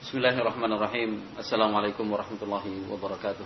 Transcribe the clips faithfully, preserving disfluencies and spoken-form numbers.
Bismillahirrahmanirrahim. Assalamualaikum warahmatullahi wabarakatuh.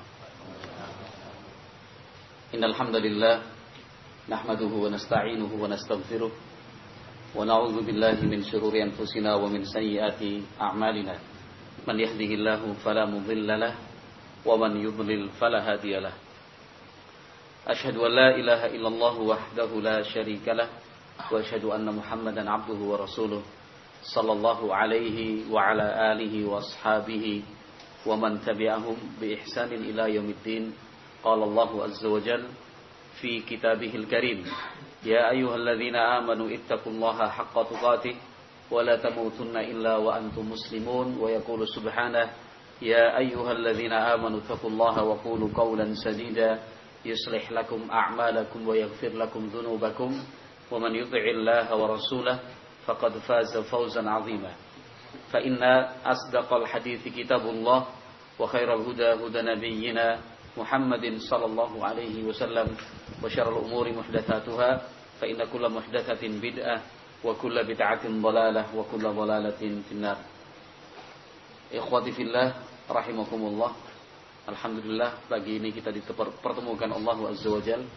Innal hamdalillah nahmaduhu wa nasta'inuhu wa nastaghfiruh wa na'udzu billahi min shururi anfusina wa min sayyiati a'malina. Man yahdihillahu fala mudilla lahu wa man yudlil fala hadiya lahu. Asyhadu an la ilaha illallah wahdahu la syarika lahu wa asyhadu anna Muhammadan 'abduhu wa rasuluh. Sallallahu alaihi wa ala alihi wa ashabihi wa man tabi'ahum bi ihsanin ila yaumiddin. Qala Allahu azza wa jalla fi kitabihil karim, ya ayyuhalladzina amanu ittaqullaha haqqa tuqatih wa la tamutunna illa wa antum muslimun. Wa yaqulu subhanahu, ya ayyuhalladzina amanu ittaqullaha wa qulu qawlan sadida yuslih lakum a'malakum wa yaghfir lakum dhunubakum wa man yuti'illaha wa rasulahu faqad faza fawzan 'azima. Fa inna asdaqal hadithi kitabullah wa khairal huda huda nabiyyina Muhammadin sallallahu alaihi wasallam wa syarrul umuri muhdatsatuha fa inna kulla muhdatsatin bid'ah wa kulla bid'atin dhalalah wa kulla dhalalatin finnar. Ikhwati fillah rahimakumullah. Alhamdulillah, pagi ini kita dipertemukan Allah azza wa jalla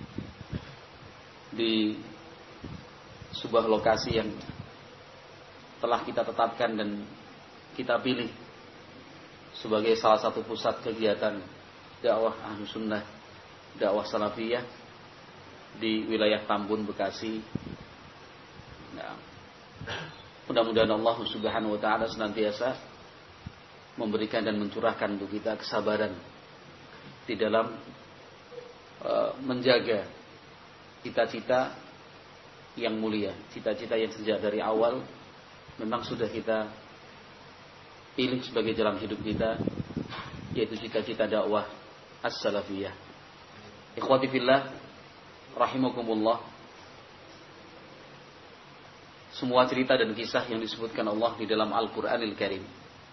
di sebuah lokasi yang telah kita tetapkan dan kita pilih sebagai salah satu pusat kegiatan dakwah Ahlus Sunnah, dakwah Salafiyah di wilayah Tambun, Bekasi. Nah, mudah-mudahan Allah Subhanahu wa taala senantiasa memberikan dan mencurahkan untuk kita kesabaran di dalam uh, menjaga cita-cita yang mulia, cita-cita yang sejak dari awal memang sudah kita pilih sebagai jalan hidup kita, yaitu cita-cita dakwah as-salafiyah. Ikhwati fillah rahimakumullah. Semua cerita dan kisah yang disebutkan Allah di dalam Al-Qur'anil Karim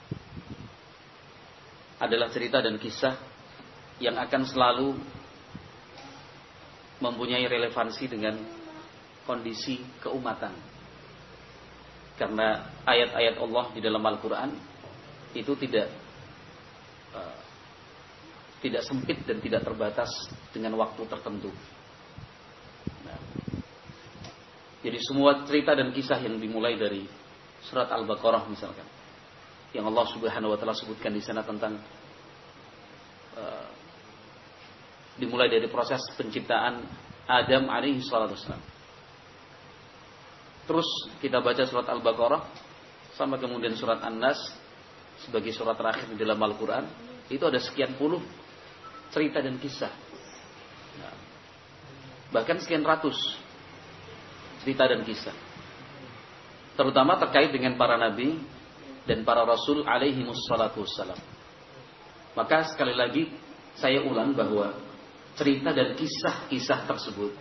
adalah cerita dan kisah yang akan selalu mempunyai relevansi dengan kondisi keumatan. Karena ayat-ayat Allah di dalam Al-Quran itu tidak uh, tidak sempit dan tidak terbatas dengan waktu tertentu. Nah, jadi semua cerita dan kisah yang dimulai dari surat Al-Baqarah misalkan, yang Allah Subhanahu wa taala sebutkan di sana tentang uh, dimulai dari proses penciptaan Adam alaihi salatu wassalam. Terus kita baca surat Al-Baqarah sama kemudian surat An-Nas sebagai surat terakhir di dalam Al-Quran. Itu ada sekian puluh cerita dan kisah, nah, bahkan sekian ratus cerita dan kisah, terutama terkait dengan para nabi dan para rasul alaihi wassalatu wassalam. Maka sekali lagi saya ulang bahwa cerita dan kisah-kisah tersebut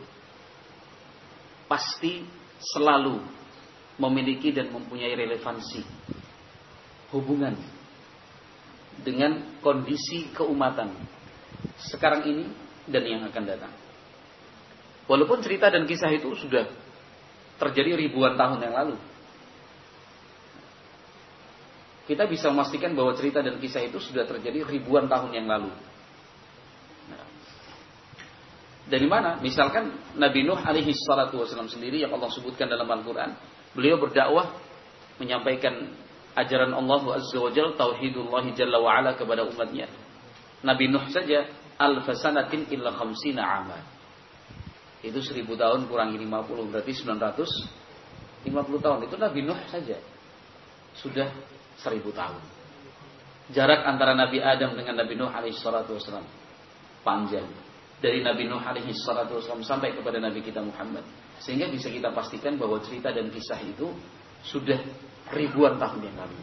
pasti selalu memiliki dan mempunyai relevansi hubungan dengan kondisi keumatan sekarang ini dan yang akan datang. Walaupun cerita dan kisah itu sudah terjadi ribuan tahun yang lalu, kita bisa memastikan bahwa cerita dan kisah itu sudah terjadi ribuan tahun yang lalu. Dari mana? Misalkan Nabi Nuh alaihi salatu wasallam sendiri yang Allah sebutkan dalam Al-Quran, beliau berdakwah menyampaikan ajaran Allah azza wa jalla, tauhidullah jalla wa ala kepada umatnya. Nabi Nuh saja alfasanatin illa khamsina ama. Itu seribu tahun kurangi lima puluh berarti sembilan ratus lima puluh tahun. Itu Nabi Nuh saja sudah seribu tahun. Jarak antara Nabi Adam dengan Nabi Nuh alaihi salatu wasallam panjang. Dari Nabi Nuh alaihi salatu wasallam sampai kepada Nabi kita Muhammad. Sehingga bisa kita pastikan bahwa cerita dan kisah itu sudah ribuan tahun yang lalu.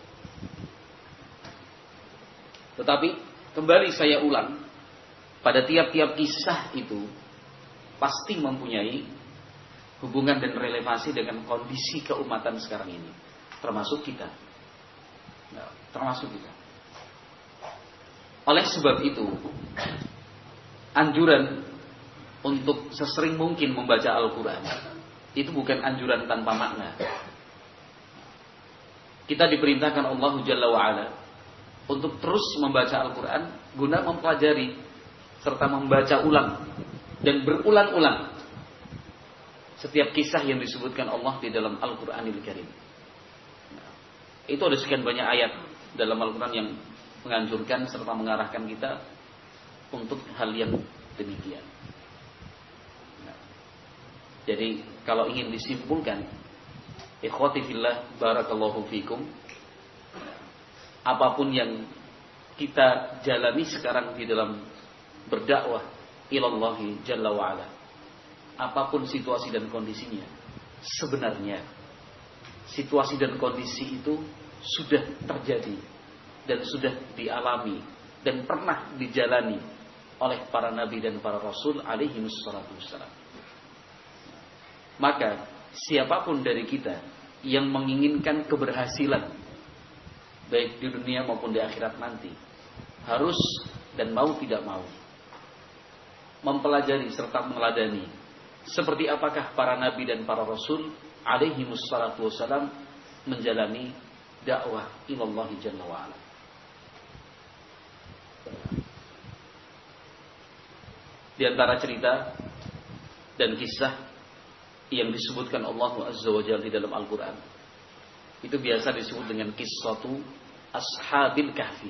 Tetapi kembali saya ulang, pada tiap-tiap kisah itu pasti mempunyai hubungan dan relevansi dengan kondisi keumatan sekarang ini, termasuk kita. Nah, termasuk kita. Oleh sebab itu, anjuran untuk sesering mungkin membaca Al-Quran itu bukan anjuran tanpa makna. kita diperintahkan Allah Jalla wa'ala untuk terus membaca Al-Quran guna mempelajari serta membaca ulang dan berulang-ulang setiap kisah yang disebutkan Allah di dalam Al-Quranil Karim. Nah, itu ada sekian banyak ayat dalam Al-Quran yang menganjurkan serta mengarahkan kita untuk hal yang demikian. Nah, jadi kalau ingin disimpulkan, ikhwati fillah barakallahu fikum, apapun yang kita jalani sekarang di dalam berdakwah ilallahi jalla wa'ala, apapun situasi dan kondisinya, sebenarnya situasi dan kondisi itu sudah terjadi dan sudah dialami dan pernah dijalani oleh para nabi dan para rasul alaihi wassalatu wassalam. Maka siapapun dari kita yang menginginkan keberhasilan baik di dunia maupun di akhirat nanti, harus dan mau tidak mau mempelajari serta meneladani seperti apakah para nabi dan para rasul alaihi wassalatu wassalam menjalani dakwah ilallahi jalla wa'ala. Di antara cerita dan kisah yang disebutkan Allah Azza wa Jalla di dalam Al-Quran, itu biasa disebut dengan qissatu ashabil kahfi.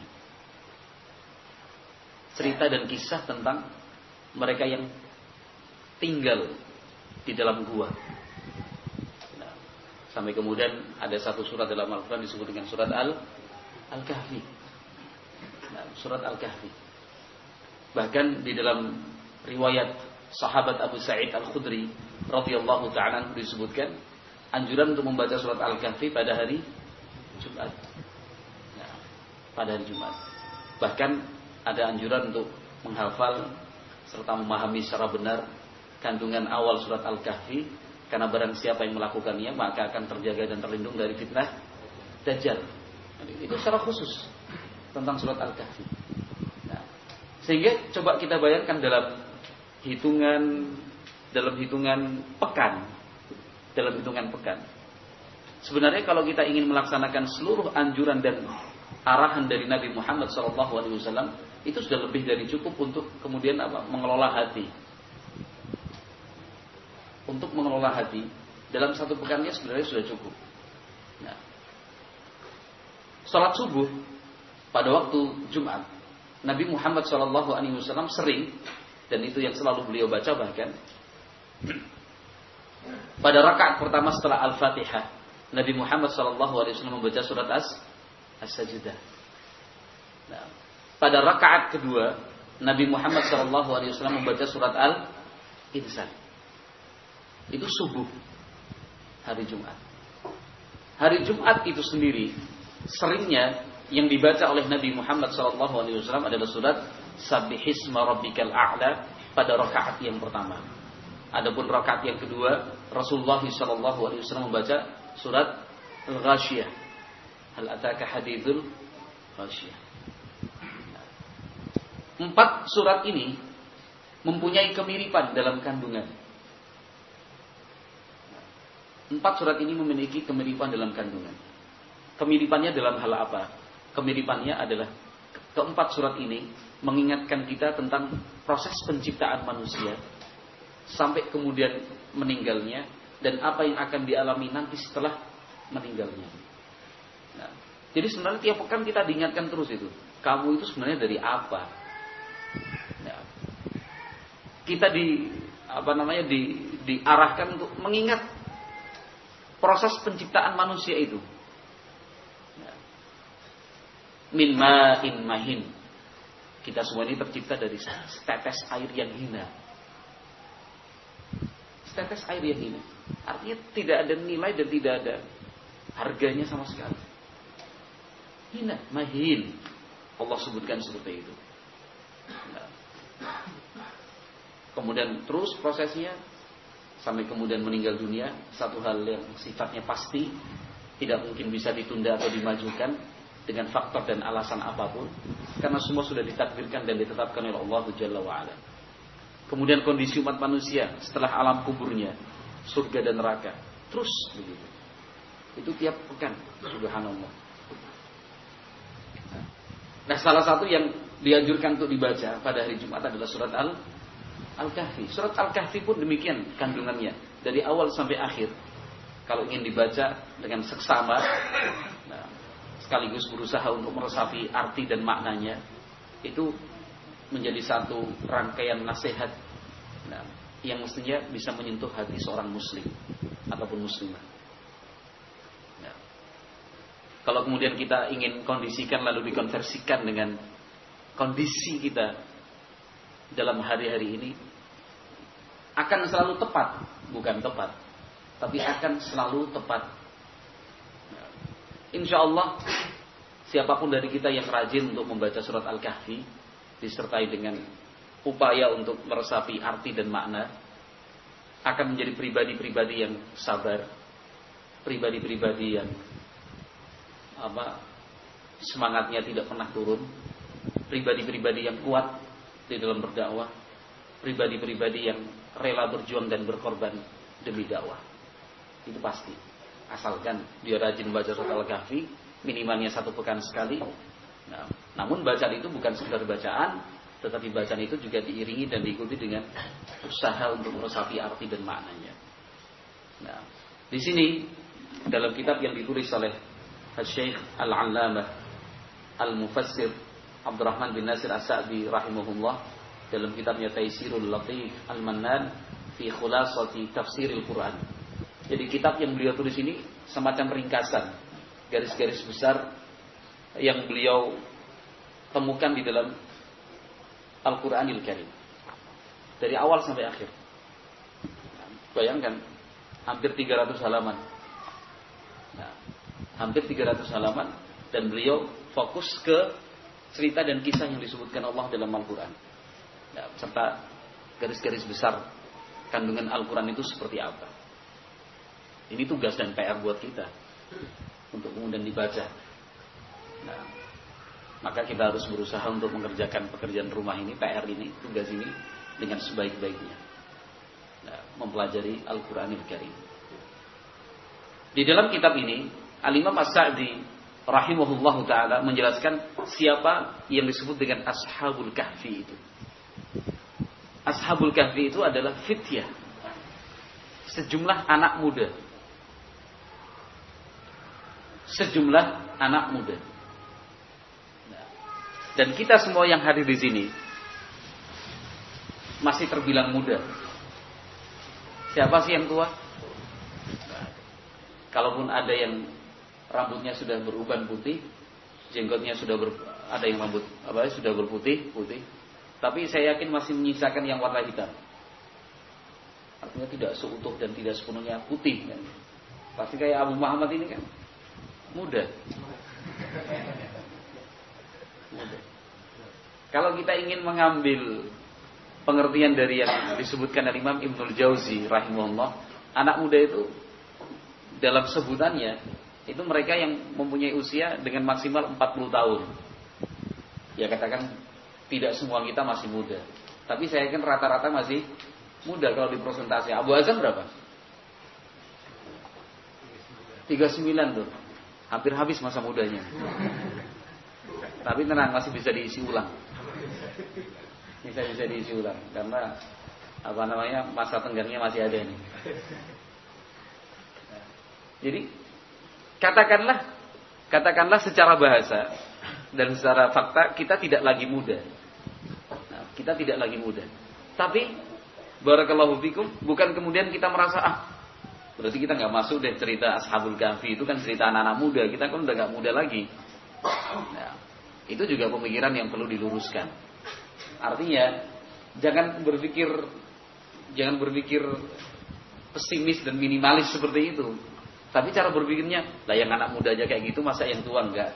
Cerita dan kisah tentang mereka yang tinggal di dalam gua. Nah, sampai kemudian ada satu surat dalam Al-Quran disebut dengan surat Al Al-Kahfi. Nah, surat Al-Kahfi. Bahkan di dalam riwayat sahabat Abu Sa'id Al-Khudri radhiyallahu ta'ala disebutkan anjuran untuk membaca surat Al-Kahfi pada hari Jumat. Nah, pada hari Jumat. Bahkan ada anjuran untuk menghafal serta memahami secara benar kandungan awal surat Al-Kahfi, karena barang siapa yang melakukannya maka akan terjaga dan terlindung dari fitnah Dajjal. Itu secara khusus tentang surat Al-Kahfi. Nah, sehingga coba kita bayangkan dalam hitungan dalam hitungan pekan, dalam hitungan pekan. Sebenarnya kalau kita ingin melaksanakan seluruh anjuran dan arahan dari Nabi Muhammad shallallahu alaihi wasallam, itu sudah lebih dari cukup untuk kemudian apa? Mengelola hati. Untuk mengelola hati dalam satu pekannya sebenarnya sudah cukup. Nah, salat subuh pada waktu Jumat, Nabi Muhammad shallallahu alaihi wasallam sering, dan itu yang selalu beliau baca bahkan pada rakaat pertama setelah Al-Fatihah, Nabi Muhammad shallallahu alaihi wasallam membaca surat As As-Sajdah. Nah, pada rakaat kedua, Nabi Muhammad shallallahu alaihi wasallam membaca surat Al-Insan. Itu subuh hari Jumat. Hari Jumat itu sendiri seringnya yang dibaca oleh Nabi Muhammad shallallahu alaihi wasallam adalah surat Sabbihisma Rabbikal A'la pada rakaat yang pertama. Adapun rakaat yang kedua, Rasulullah shallallahu alaihi wasallam membaca surat Al-Ghashiyah. Hal ataka hadithul Ghashiyah. Empat surat ini mempunyai kemiripan dalam kandungan. Empat surat ini memiliki kemiripan dalam kandungan. Kemiripannya dalam hal apa? Kemiripannya adalah keempat surat ini mengingatkan kita tentang proses penciptaan manusia sampai kemudian meninggalnya dan apa yang akan dialami nanti setelah meninggalnya. Nah, jadi sebenarnya tiap pekan kita diingatkan terus itu. Kamu itu sebenarnya dari apa? Nah, kita di apa namanya di diarahkan untuk mengingat proses penciptaan manusia itu. Min ma'in mahin. Kita semua ini tercipta dari setetes air yang hina. Setetes air yang hina. Artinya tidak ada nilai dan tidak ada harganya sama sekali. Hina, mahin. Allah sebutkan seperti itu. Nah. Kemudian terus prosesnya sampai kemudian meninggal dunia, satu hal yang sifatnya pasti, tidak mungkin bisa ditunda atau dimajukan dengan faktor dan alasan apapun, karena semua sudah ditakdirkan dan ditetapkan oleh Allah Jalla wa'ala. Kemudian kondisi umat manusia setelah alam kuburnya, surga dan neraka, terus begitu. Itu tiap pekan, subhanallah. Nah, salah satu yang dianjurkan untuk dibaca pada hari Jumat adalah surat Al Al-Kahfi. Surat Al-Kahfi pun demikian kandungannya, dari awal sampai akhir. Kalau ingin dibaca dengan seksama, nah, sekaligus berusaha untuk meresapi arti dan maknanya, itu menjadi satu rangkaian nasihat, nah, yang mestinya bisa menyentuh hati seorang muslim ataupun muslimah. Kalau kemudian kita ingin kondisikan lalu dikonversikan dengan kondisi kita dalam hari-hari ini, akan selalu tepat, bukan tepat, tapi akan selalu tepat. Insya Allah, siapapun dari kita yang rajin untuk membaca surat Al-Kahfi, disertai dengan upaya untuk meresapi arti dan makna, akan menjadi pribadi-pribadi yang sabar, pribadi-pribadi yang apa semangatnya tidak pernah turun, pribadi-pribadi yang kuat di dalam berdakwah, pribadi-pribadi yang rela berjuang dan berkorban demi dakwah. Itu pasti. Asalkan dia rajin baca surat Al-Kahfi, minimalnya satu pekan sekali. Nah, namun bacaan itu bukan sekedar bacaan, tetapi bacaan itu juga diiringi dan diikuti dengan usaha untuk meresapi arti dan maknanya. Nah, di sini dalam kitab yang ditulis oleh Al-Syekh Al-Allamah Al-Mufassir Abdurrahman bin Nasir As-Sa'di rahimahullah, dalam kitabnya Taisirul Latif Al-Mannan fi Khulasati Tafsiril Quran. Jadi kitab yang beliau tulis ini semacam ringkasan, garis-garis besar yang beliau temukan di dalam Al-Quranil Karim, dari awal sampai akhir. Bayangkan, hampir tiga ratus halaman. Nah, hampir tiga ratus halaman, dan beliau fokus ke cerita dan kisah yang disebutkan Allah dalam Al-Quran, nah, serta garis-garis besar kandungan Al-Quran itu seperti apa. Ini tugas dan P R buat kita untuk kemudian dibaca. Nah, maka kita harus berusaha untuk mengerjakan pekerjaan rumah ini, P R ini, tugas ini dengan sebaik-baiknya. Nah, mempelajari Al-Quranil Karim. Di dalam kitab ini Al-Imam As-Sa'di rahimahullahu ta'ala menjelaskan siapa yang disebut dengan Ashabul Kahfi itu. Ashabul Kahfi itu adalah fityah, sejumlah anak muda. Sejumlah anak muda. Dan kita semua yang hadir di sini masih terbilang muda. Siapa sih yang tua? Kalaupun ada yang rambutnya sudah beruban putih, jenggotnya sudah ber, ada yang rambut apa sudah berputih putih, tapi saya yakin masih menyisakan yang warna hitam. Artinya tidak seutuh dan tidak sepenuhnya putih kan. Pasti kayak Abu Muhammad ini kan muda. Muda. Kalau kita ingin mengambil pengertian dari yang disebutkan oleh Imam Ibnul Jauzi rahimahullah, anak muda itu dalam sebutannya itu mereka yang mempunyai usia dengan maksimal empat puluh tahun. Ya katakan tidak semua kita masih muda, tapi saya yakin rata-rata masih muda kalau di persentase. Abu Azam berapa? tiga puluh sembilan tuh. Hampir habis masa mudanya. Tapi tenang, masih bisa diisi ulang. Bisa-bisa diisi ulang karena apa namanya masa tenggangnya masih ada nih. Jadi katakanlah katakanlah secara bahasa dan secara fakta kita tidak lagi muda. Nah, kita tidak lagi muda. Tapi barakallahu fikum, bukan kemudian kita merasa ah berarti kita nggak masuk deh cerita Ashabul Kahfi, itu kan cerita anak-anak muda, kita kan udah nggak muda lagi. Nah, itu juga pemikiran yang perlu diluruskan. Artinya jangan berpikir jangan berpikir pesimis dan minimalis seperti itu. Tapi cara berpikirnya, lah yang anak muda aja kayak gitu, masa yang tua enggak?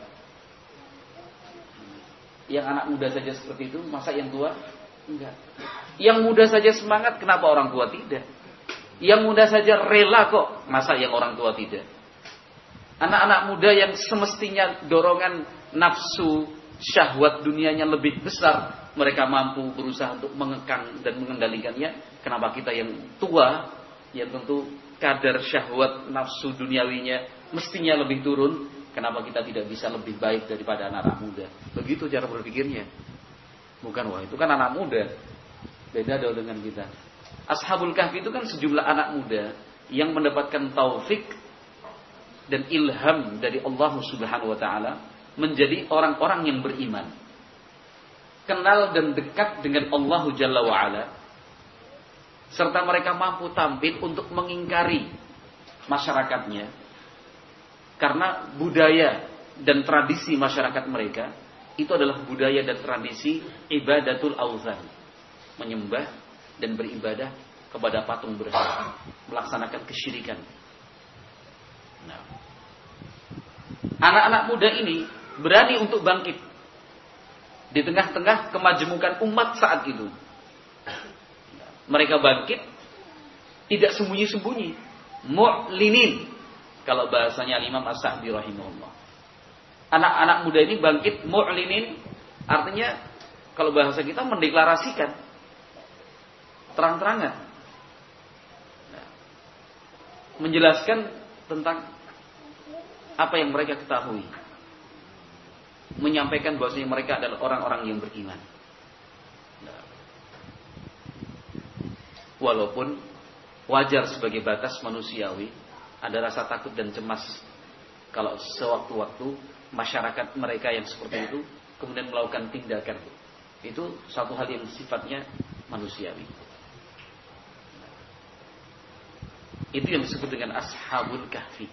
Yang anak muda saja seperti itu, masa yang tua enggak? Yang muda saja semangat, kenapa orang tua tidak? Yang muda saja rela kok, masa yang orang tua tidak? Anak-anak muda yang semestinya dorongan nafsu syahwat dunianya lebih besar, mereka mampu berusaha untuk mengekang dan mengendalikannya. Kenapa kita yang tua, yang tentu kadar syahwat nafsu duniawinya mestinya lebih turun, kenapa kita tidak bisa lebih baik daripada anak-anak muda? Begitu cara berpikirnya. Bukan, wah itu kan anak muda, beda dong dengan kita. Ashabul Kahfi itu kan sejumlah anak muda yang mendapatkan taufik dan ilham dari Allah Subhanahu wa taala menjadi orang-orang yang beriman. Kenal dan dekat dengan Allah Jalla wa ala, serta mereka mampu tampil untuk mengingkari masyarakatnya. Karena budaya dan tradisi masyarakat mereka itu adalah budaya dan tradisi ibadatul auzan, menyembah dan beribadah kepada patung berhala, melaksanakan kesyirikan. Nah, anak-anak muda ini berani untuk bangkit di tengah-tengah kemajemukan umat saat itu. Mereka bangkit tidak sembunyi-sembunyi, mu'linin kalau bahasanya Imam As-Sa'di rahimahullah. Anak-anak muda ini bangkit mu'linin, artinya kalau bahasa kita mendeklarasikan terang-terangan, menjelaskan tentang apa yang mereka ketahui, menyampaikan bahwasanya mereka adalah orang-orang yang beriman. Walaupun wajar sebagai batas manusiawi ada rasa takut dan cemas kalau sewaktu-waktu masyarakat mereka yang seperti itu kemudian melakukan tindakan, itu satu hal yang sifatnya manusiawi. Itu yang disebut dengan Ashabul Kahfi.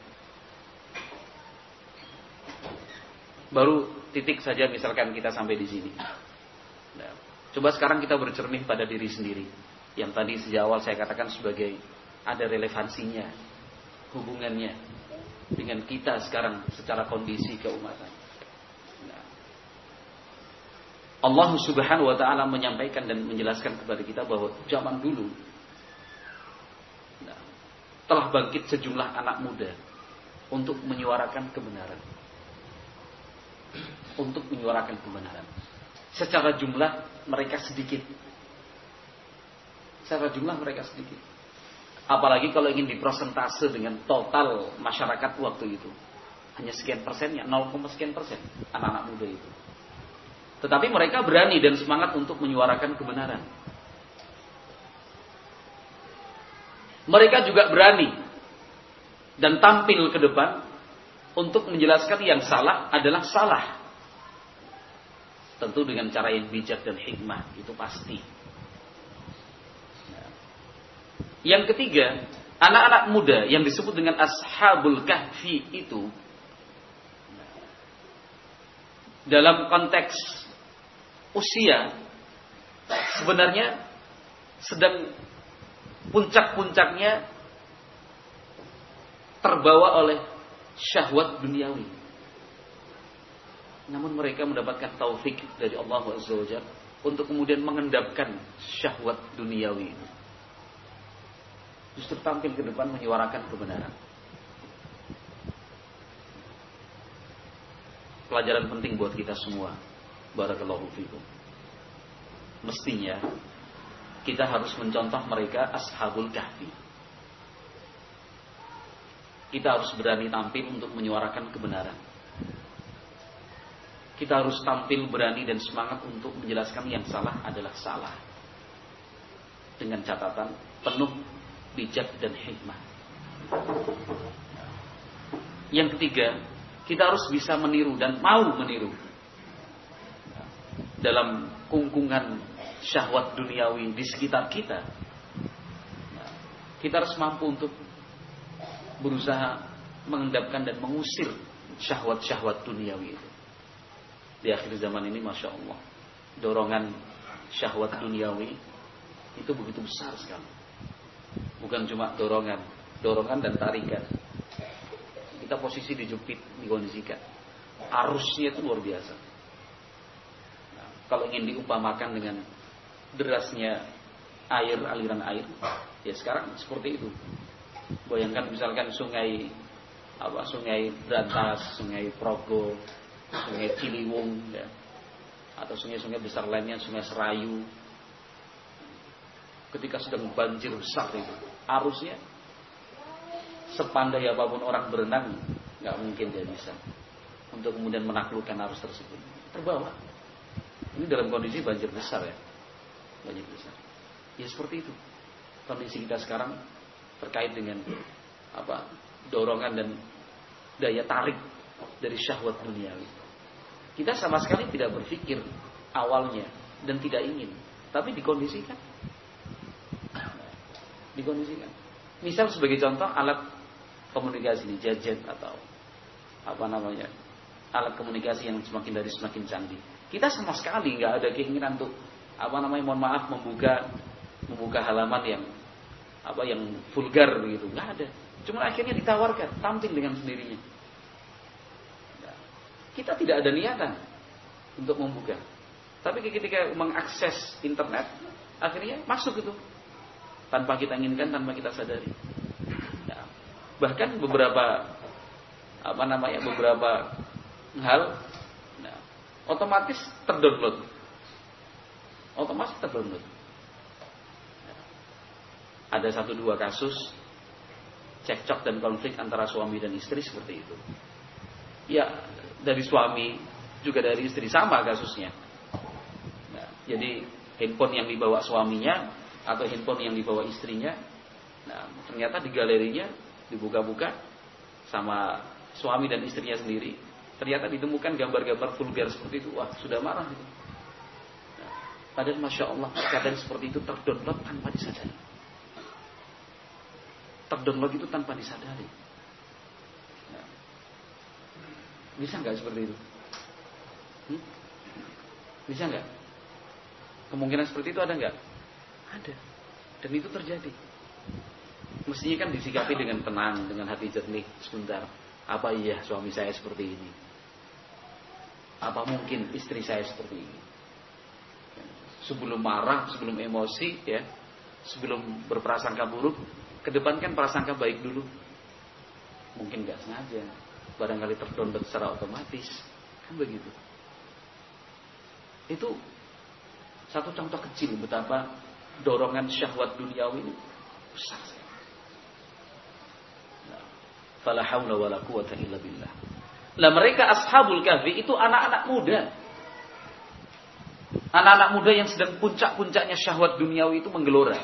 Baru titik saja misalkan kita sampai di sini. Nah, coba sekarang kita bercermin pada diri sendiri. Yang tadi sejak awal saya katakan sebagai ada relevansinya, hubungannya dengan kita sekarang secara kondisi keumatan. Nah, Allah Subhanahu wa taala menyampaikan dan menjelaskan kepada kita bahwa zaman dulu nah, telah bangkit sejumlah anak muda untuk menyuarakan kebenaran. Untuk menyuarakan kebenaran. Secara jumlah mereka sedikit. Secara jumlah mereka sedikit. Apalagi kalau ingin diprosentase dengan total masyarakat waktu itu, hanya sekian persennya, nol, sekian persen anak-anak muda itu. Tetapi mereka berani dan semangat untuk menyuarakan kebenaran. Mereka juga berani dan tampil ke depan untuk menjelaskan yang salah adalah salah. Tentu dengan cara yang bijak dan hikmah, itu pasti. Yang ketiga, anak-anak muda yang disebut dengan Ashabul Kahfi itu dalam konteks usia sebenarnya sedang puncak-puncaknya terbawa oleh syahwat duniawi. Namun mereka mendapatkan taufik dari Allah Azza wa Jalla untuk kemudian mengendapkan syahwat duniawi itu. Justru tampil ke depan menyuarakan kebenaran. Pelajaran penting buat kita semua. Barakallahu fikum. Mestinya kita harus mencontoh mereka Ashabul Kahfi. Kita harus berani tampil untuk menyuarakan kebenaran. Kita harus tampil berani dan semangat untuk menjelaskan yang salah adalah salah. Dengan catatan penuh bijak dan hikmah. Yang ketiga, kita harus bisa meniru dan mau meniru dalam kungkungan syahwat duniawi di sekitar kita. Kita harus mampu untuk berusaha mengendapkan dan mengusir syahwat-syahwat duniawi itu. Di akhir zaman ini, masya Allah, dorongan syahwat duniawi itu begitu besar sekali. Bukan cuma dorongan, dorongan dan tarikan. Kita posisi dijepit, dikondisikan. Arusnya itu luar biasa. Nah, kalau ingin diupamakan dengan derasnya air, aliran air, ya sekarang seperti itu. Bayangkan misalkan sungai apa, sungai Brantas, sungai Progo, sungai Ciliwung, ya, atau sungai-sungai besar lainnya, sungai Serayu. Ketika sedang banjir besar itu, arusnya sepandai apapun orang berenang nggak mungkin dia bisa untuk kemudian menaklukkan arus tersebut. Terbawa. Ini dalam kondisi banjir besar ya, banjir besar. Ya seperti itu kondisi kita sekarang terkait dengan apa dorongan dan daya tarik dari syahwat duniawi. Kita sama sekali tidak berpikir awalnya dan tidak ingin, tapi dikondisikan. Dikondisikan. Misal sebagai contoh alat komunikasi di gadget atau apa namanya alat komunikasi yang semakin dari semakin canggih. Kita sama sekali nggak ada keinginan untuk apa namanya mohon maaf membuka membuka halaman yang apa yang vulgar begitu, nggak ada. Cuma akhirnya ditawarkan tampil dengan sendirinya. Nah, kita tidak ada niatan untuk membuka, tapi ketika mengakses internet akhirnya masuk itu tanpa kita inginkan, tanpa kita sadari. Nah, bahkan beberapa apa namanya beberapa hal nah, otomatis terdownload, otomatis terdownload. Nah, ada satu dua kasus cekcok dan konflik antara suami dan istri seperti itu. Ya dari suami juga dari istri sama kasusnya. Nah, jadi handphone yang dibawa suaminya atau handphone yang dibawa istrinya, nah ternyata di galerinya dibuka-buka sama suami dan istrinya sendiri, ternyata ditemukan gambar-gambar vulgar seperti itu. Wah, sudah marah itu. Nah, padahal masya Allah keadaan seperti itu terdownload tanpa disadari. Terdownload itu tanpa disadari. Nah, bisa nggak seperti itu? Hmm? Bisa nggak? Kemungkinan seperti itu ada nggak? Ada. Dan itu terjadi. Mestinya kan disikapi dengan tenang, dengan hati jernih. Sebentar, apa iya suami saya seperti ini? Apa mungkin istri saya seperti ini? Sebelum marah, sebelum emosi, ya, sebelum berprasangka buruk, kedepankan prasangka baik dulu. Mungkin nggak sengaja, barangkali terdownload secara otomatis, kan begitu. Itu satu contoh kecil betapa dorongan syahwat duniawi ini besar sekali. Nah, fala haula wala quwata illa billah. Lah mereka ashabul kahfi itu anak-anak muda. Anak-anak muda yang sedang puncak-puncaknya syahwat duniawi itu menggelora.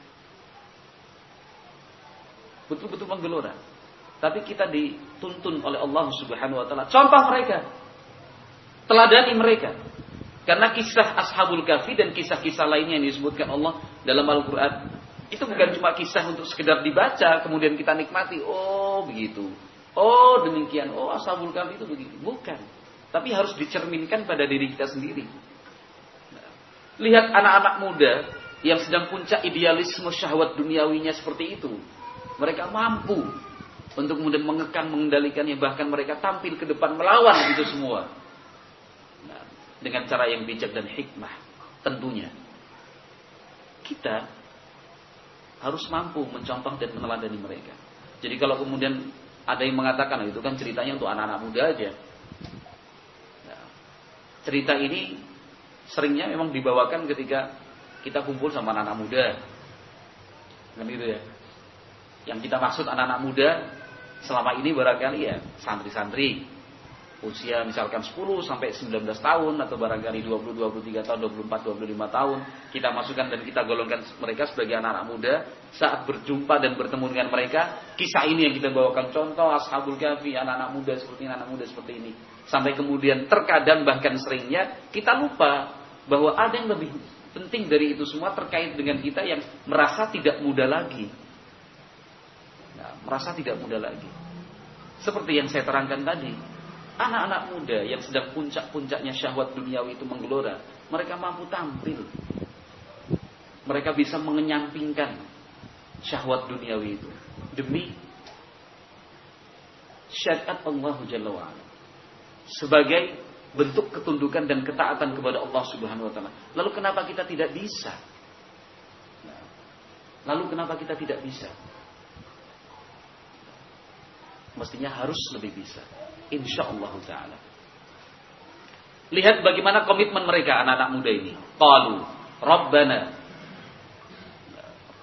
Betul-betul menggelora. Tapi kita dituntun oleh Allah Subhanahu wa taala. Contoh mereka. Teladani mereka. Karena kisah ashabul kahfi dan kisah-kisah lainnya yang disebutkan Allah dalam Al-Quran, itu bukan cuma kisah untuk sekedar dibaca kemudian kita nikmati. Oh begitu, oh demikian, oh ashabul kahfi itu begitu. Bukan, tapi harus dicerminkan pada diri kita sendiri. Lihat anak-anak muda yang sedang puncak idealisme syahwat duniawinya seperti itu. Mereka mampu untuk kemudian mengekang, mengendalikannya. Bahkan mereka tampil ke depan melawan itu semua. Nah, dengan cara yang bijak dan hikmah tentunya. Kita harus mampu mencontoh dan meneladani mereka. Jadi kalau kemudian ada yang mengatakan itu kan ceritanya untuk anak-anak muda aja. Nah, cerita ini seringnya memang dibawakan ketika kita kumpul sama anak-anak muda. Kan gitu ya. Yang kita maksud anak-anak muda selama ini barangkali ya santri-santri usia misalkan sepuluh sampai sembilan belas tahun atau barangkali dua puluh, dua puluh tiga tahun, dua puluh empat, dua puluh lima tahun. Kita masukkan dan kita golongkan mereka sebagai anak-anak muda. Saat berjumpa dan bertemu dengan mereka, kisah ini yang kita bawakan contoh ashabul kahfi, anak-anak muda seperti ini, anak muda seperti ini. Sampai kemudian terkadang bahkan seringnya kita lupa bahwa ada yang lebih penting dari itu semua terkait dengan kita yang merasa tidak muda lagi. Nah, merasa tidak muda lagi. Seperti yang saya terangkan tadi, anak-anak muda yang sedang puncak-puncaknya syahwat duniawi itu menggelora, mereka mampu tampil. Mereka bisa mengenyampingkan syahwat duniawi itu demi syariat Allah Jalla wa'ala, sebagai bentuk ketundukan dan ketaatan kepada Allah Subhanahu wa taala. Lalu kenapa kita tidak bisa? Nah, lalu kenapa kita tidak bisa? Mestinya harus lebih bisa. Insyaallah taala. Lihat bagaimana komitmen mereka anak-anak muda ini. Qalu Rabbana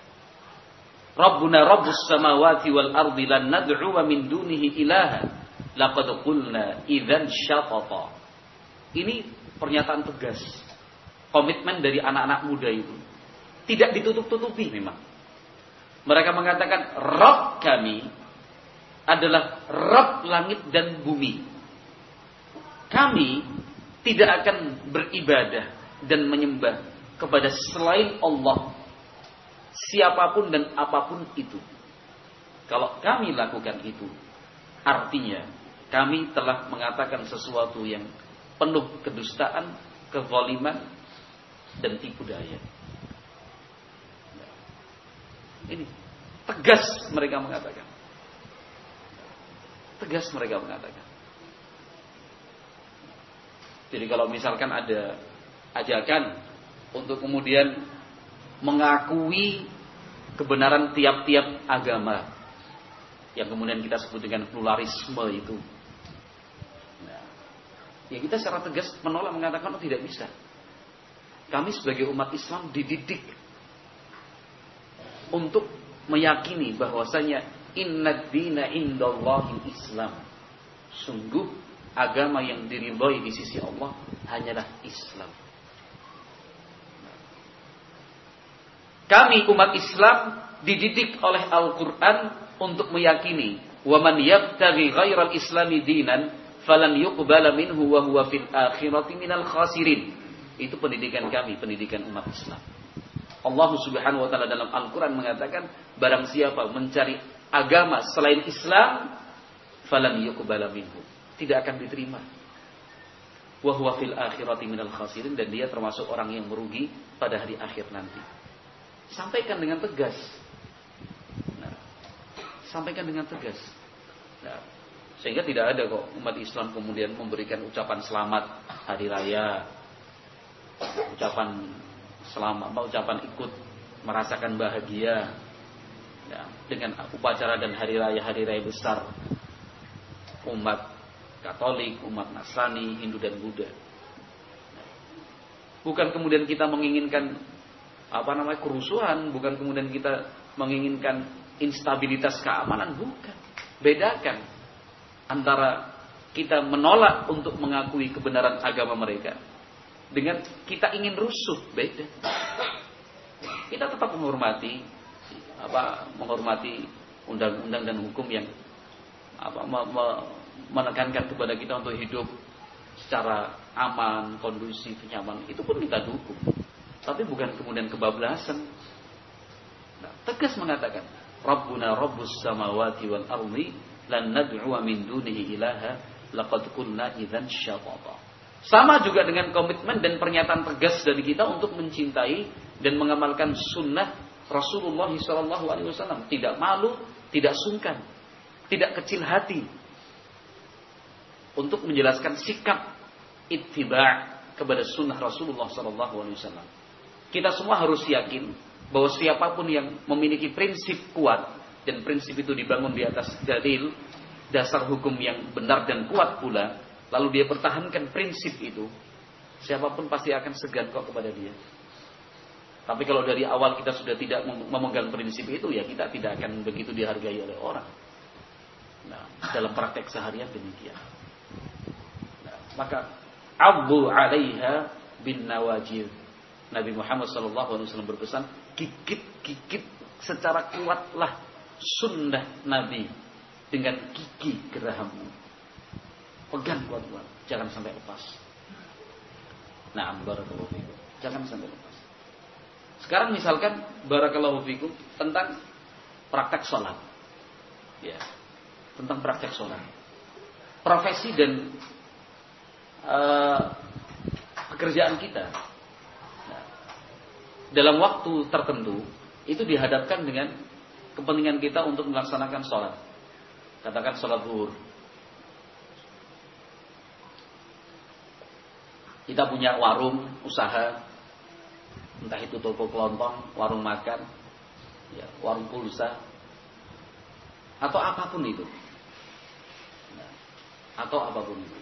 Rabbuna Rabbus samawati wal ardi lan nad'u min dunihi ilaha laqad qulna idzan syatata. Ini pernyataan tegas, komitmen dari anak-anak muda itu. Tidak ditutup-tutupi memang. Mereka mengatakan Rabb kami adalah Rabb langit dan bumi. Kami tidak akan beribadah dan menyembah kepada selain Allah, siapapun dan apapun itu. Kalau kami lakukan itu, artinya kami telah mengatakan sesuatu yang penuh kedustaan, kezaliman, dan tipu daya. Ini tegas mereka mengatakan. Tegas mereka mengatakan. Jadi kalau misalkan ada ajakan untuk kemudian mengakui kebenaran tiap-tiap agama, yang kemudian kita sebut dengan pluralisme itu, nah, ya kita secara tegas menolak, mengatakan oh tidak bisa. Kami sebagai umat Islam dididik untuk meyakini bahwasanya inna dina indallahi Islam. Sungguh agama yang diridhoi di sisi Allah hanyalah Islam. Kami umat Islam dididik oleh Al-Quran untuk meyakini wa man yabtaghi ghairal islami dinan falan yuqbala minhu wa huwa fil akhirati minal khasirin. Itu pendidikan kami, pendidikan umat Islam. Allah Subhanahu wa taala dalam Al-Quran mengatakan barang siapa mencari agama selain Islam falan yuqbala minhu, tidak akan diterima. Wa huwa fil akhirati minal khasirin, dan dia termasuk orang yang merugi pada hari akhir nanti. Sampaikan dengan tegas. Nah, sampaikan dengan tegas. Nah, sehingga tidak ada kok umat Islam kemudian memberikan ucapan selamat hari raya, ucapan selamat, ucapan ikut merasakan bahagia, ya, dengan upacara dan hari raya-hari raya besar umat Katolik, umat Nasrani, Hindu dan Buddha. Bukan kemudian kita menginginkan apa namanya kerusuhan, bukan kemudian kita menginginkan instabilitas keamanan, bukan. Bedakan antara kita menolak untuk mengakui kebenaran agama mereka dengan kita ingin rusuh, beda. Kita tetap menghormati apa menghormati undang-undang dan hukum yang apa me, me, menekankan kepada kita untuk hidup secara aman, kondusif, nyaman. Itu pun kita dukung. Tapi bukan kemudian kebablasan. Nah, tegas mengatakan, Rabbuna Rabbus samawati wal ardi lan nad'u min dunihi ilaha laqad kunna idzan syatata. Sama juga dengan komitmen dan pernyataan tegas dari kita untuk mencintai dan mengamalkan sunnah Rasulullah shallallahu alaihi wasallam, tidak malu, tidak sungkan, tidak kecil hati untuk menjelaskan sikap ittiba' kepada sunnah Rasulullah shallallahu alaihi wasallam. Kita semua harus yakin bahwa siapapun yang memiliki prinsip kuat dan prinsip itu dibangun di atas dalil, dasar hukum yang benar dan kuat pula, lalu dia pertahankan prinsip itu, siapapun pasti akan segan kok kepada dia. Tapi kalau dari awal kita sudah tidak memegang prinsip itu, ya kita tidak akan begitu dihargai oleh orang. Nah, dalam praktek seharian demikian. Nah, maka Abu 'alaiha bin nawajid. Nabi Muhammad shallallahu alaihi wasallam berpesan, gigit-gigit secara kuatlah sunnah Nabi dengan gigi gerahammu. Pegang kuat-kuat, jangan sampai lepas. Nah, barakallahu fikum, jangan sampai lepas. Sekarang misalkan barakallahu fikum tentang praktek sholat, ya, tentang praktek sholat, profesi dan uh, pekerjaan kita. Dalam waktu tertentu itu dihadapkan dengan kepentingan kita untuk melaksanakan sholat. Katakan sholat zuhur. Kita punya warung usaha, entah itu toko kelontong, warung makan, ya, warung pulsa, atau apapun itu, atau apapun itu.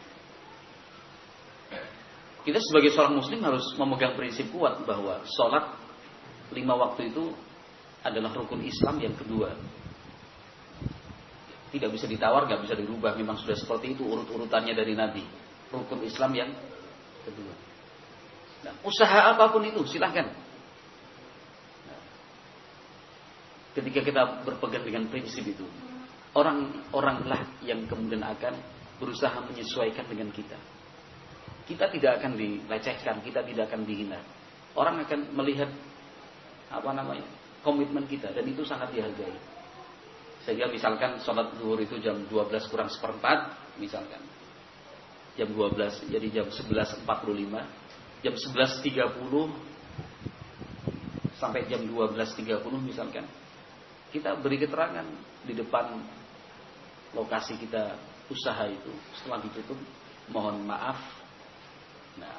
Kita sebagai seorang muslim harus memegang prinsip kuat bahwa sholat lima waktu itu adalah rukun Islam yang kedua. Tidak bisa ditawar, nggak bisa dirubah. Memang sudah seperti itu urut-urutannya dari Nabi. Rukun Islam yang kedua. Nah, usaha apapun itu silahkan. Nah, ketika kita berpegang dengan prinsip itu, orang-oranglah yang kemudian akan berusaha menyesuaikan dengan kita. Kita tidak akan dilecehkan, kita tidak akan dihina. Orang akan melihat apa namanya komitmen kita, dan itu sangat dihargai. Sehingga misalkan sholat zuhur itu jam dua belas kurang seperempat, misalkan jam dua belas, jadi jam sebelas empat puluh lima, jam sebelas tiga puluh sampai jam dua belas tiga puluh misalkan, kita beri keterangan di depan lokasi kita usaha itu. Setelah ditutup, mohon maaf, nah,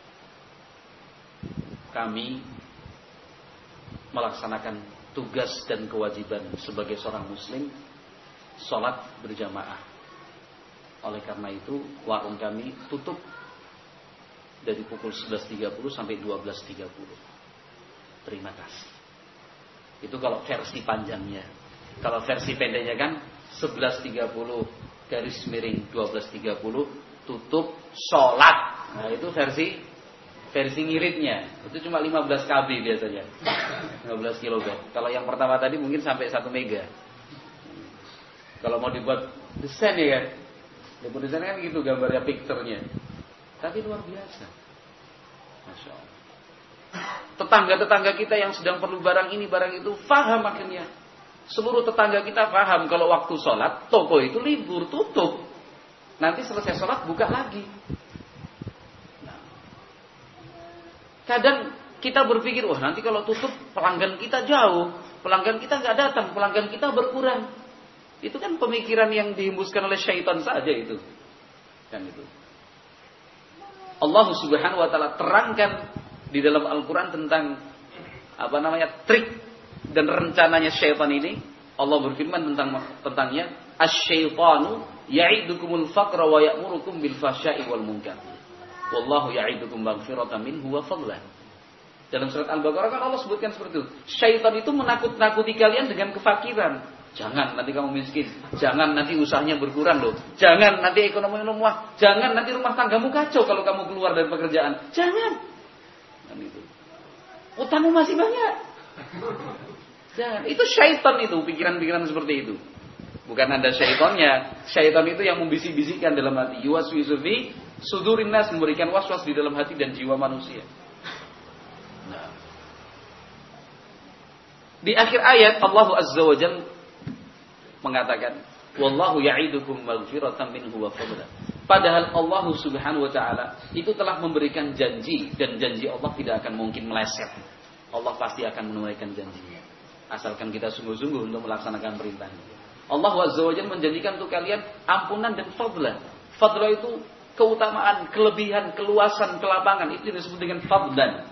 kami melaksanakan tugas dan kewajiban sebagai seorang muslim sholat berjamaah. Oleh karena itu warung kami tutup dari pukul sebelas tiga puluh sampai dua belas tiga puluh. Terima kasih. Itu kalau versi panjangnya. Kalau versi pendeknya kan sebelas tiga puluh garis miring dua belas tiga puluh tutup sholat. Nah itu versi versi ngiritnya. Itu cuma lima belas kilobyte biasanya, lima belas kilobyte. Kalau yang pertama tadi mungkin sampai satu mega. Kalau mau dibuat desain ya kan, dibuat desain kan gitu gambarnya, picture-nya. Tapi luar biasa, Masya Allah. Tetangga-tetangga kita yang sedang perlu barang ini barang itu faham akhirnya. Seluruh tetangga kita faham kalau waktu sholat toko itu libur, tutup. Nanti selesai sholat buka lagi. Nah, kadang kita berpikir, wah nanti kalau tutup pelanggan kita jauh, pelanggan kita nggak datang, pelanggan kita berkurang. Itu kan pemikiran yang dihembuskan oleh syaitan saja itu. Kan itu. Allah Subhanahu wa taala terangkan di dalam Al-Qur'an tentang apa namanya trik dan rencananya syaitan ini. Allah berfirman tentang tentangnya, asy-syaitanu ya'idukumul faqra wa ya'murukum bil fahsya'i wal munkar. Wallahu ya'idukum maghfiratan minhu wa fadlan. Dalam surat Al-Baqarah kan Allah sebutkan seperti itu. Syaitan itu menakut-nakuti kalian dengan kefakiran. Jangan nanti kamu miskin, jangan nanti usahanya berkurang loh, jangan nanti ekonomi lemah, jangan nanti rumah tanggamu kacau kalau kamu keluar dari pekerjaan. Jangan. Dan itu. Utangmu masih banyak. Jangan. Itu syaitan itu, pikiran-pikiran seperti itu. Bukan Anda syaitannya. Syaitan itu yang membisik-bisikkan dalam hati. Yuwaswisu fi sudurin nas, memberikan was-was di dalam hati dan jiwa manusia. Nah. Di akhir ayat Allah Azza wa Jalla mengatakan, wallahu ya'idukum maghfiratan minhu wa fadlan. Padahal Allah Subhanahu wa taala itu telah memberikan janji, dan janji Allah tidak akan mungkin meleset. Allah pasti akan menunaikan janjinya. Asalkan kita sungguh-sungguh untuk melaksanakan perintahnya. Allah Azza wa Jalla menjanjikan untuk kalian ampunan dan fadlan. Fadlan itu keutamaan, kelebihan, keluasan, kelapangan. Itu disebut dengan fadlan.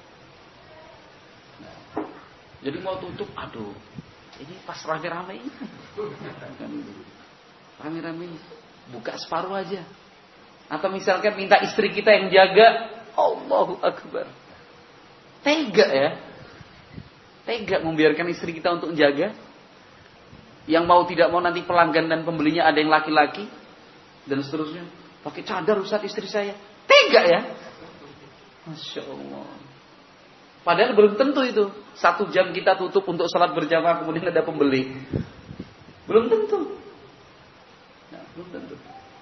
Nah, jadi mau tutup, aduh, ini pas rame-rame ini. Rame-rame buka separuh aja. Atau misalkan minta istri kita yang jaga. Allahu Akbar. Tega ya. Tega membiarkan istri kita untuk menjaga. Yang mau tidak mau nanti pelanggan dan pembelinya ada yang laki-laki. Dan seterusnya. Pakai cadar Ustaz istri saya. Tega ya. Masya Allah. Padahal belum tentu itu. Satu jam kita tutup untuk salat berjamaah, kemudian ada pembeli. Belum tentu. Nah, belum tentu.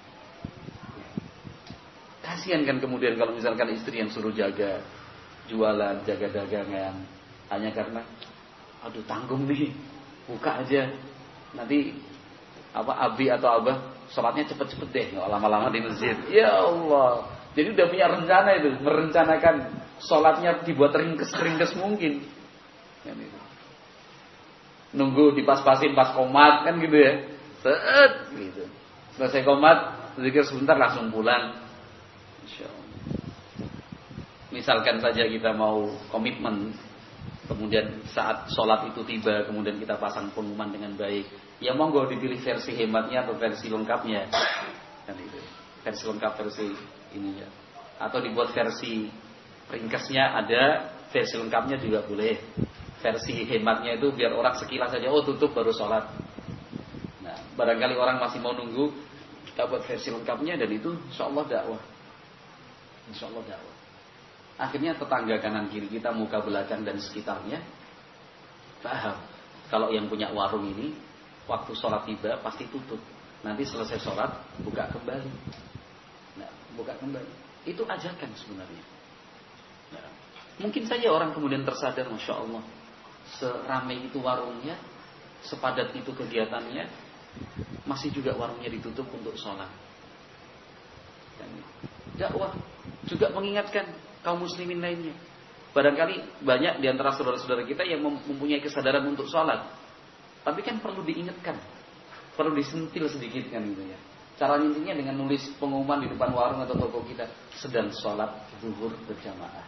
Kasihan kan kemudian kalau misalkan istri yang suruh jaga jualan, jaga dagangan, hanya karena aduh tanggung nih, buka aja. Nanti apa abi atau abah salatnya cepet-cepet deh, nggak lama-lama di masjid. Ya Allah. Jadi udah punya rencana itu, merencanakan sholatnya dibuat ringkes-ringkes mungkin. Kan itu. Nunggu dipas-pasin pas komat kan gitu ya. Set gitu. Selesai komat, zikir sebentar langsung pulang. Insyaallah. Misalkan saja kita mau komitmen, kemudian saat sholat itu tiba, kemudian kita pasang pengumuman dengan baik. Ya monggo dipilih versi hematnya atau versi lengkapnya. Kan itu. Versi lengkap versi ininya. Atau dibuat versi ringkasnya ada, versi lengkapnya juga boleh. Versi hematnya itu biar orang sekilas saja, oh tutup baru sholat. Nah, Barangkali orang masih mau nunggu kita buat versi lengkapnya, dan itu insya Allah dakwah. Insya Allah dakwah. Akhirnya tetangga kanan kiri kita, muka belakang dan sekitarnya paham. Kalau yang punya warung ini, waktu sholat tiba pasti tutup. Nanti selesai sholat buka kembali. Nah, buka kembali. Itu ajakan sebenarnya. Nah, mungkin saja orang kemudian tersadar, masya Allah, seramai itu warungnya, sepadat itu kegiatannya, masih juga warungnya ditutup untuk sholat. Dan dakwah juga mengingatkan kaum muslimin lainnya. Barangkali banyak di antara saudara-saudara kita yang mempunyai kesadaran untuk sholat, tapi kan perlu diingatkan, perlu disentil sedikit kan gitu ya. Cara intinya dengan nulis pengumuman di depan warung atau toko kita, sedang sholat zuhur berjamaah.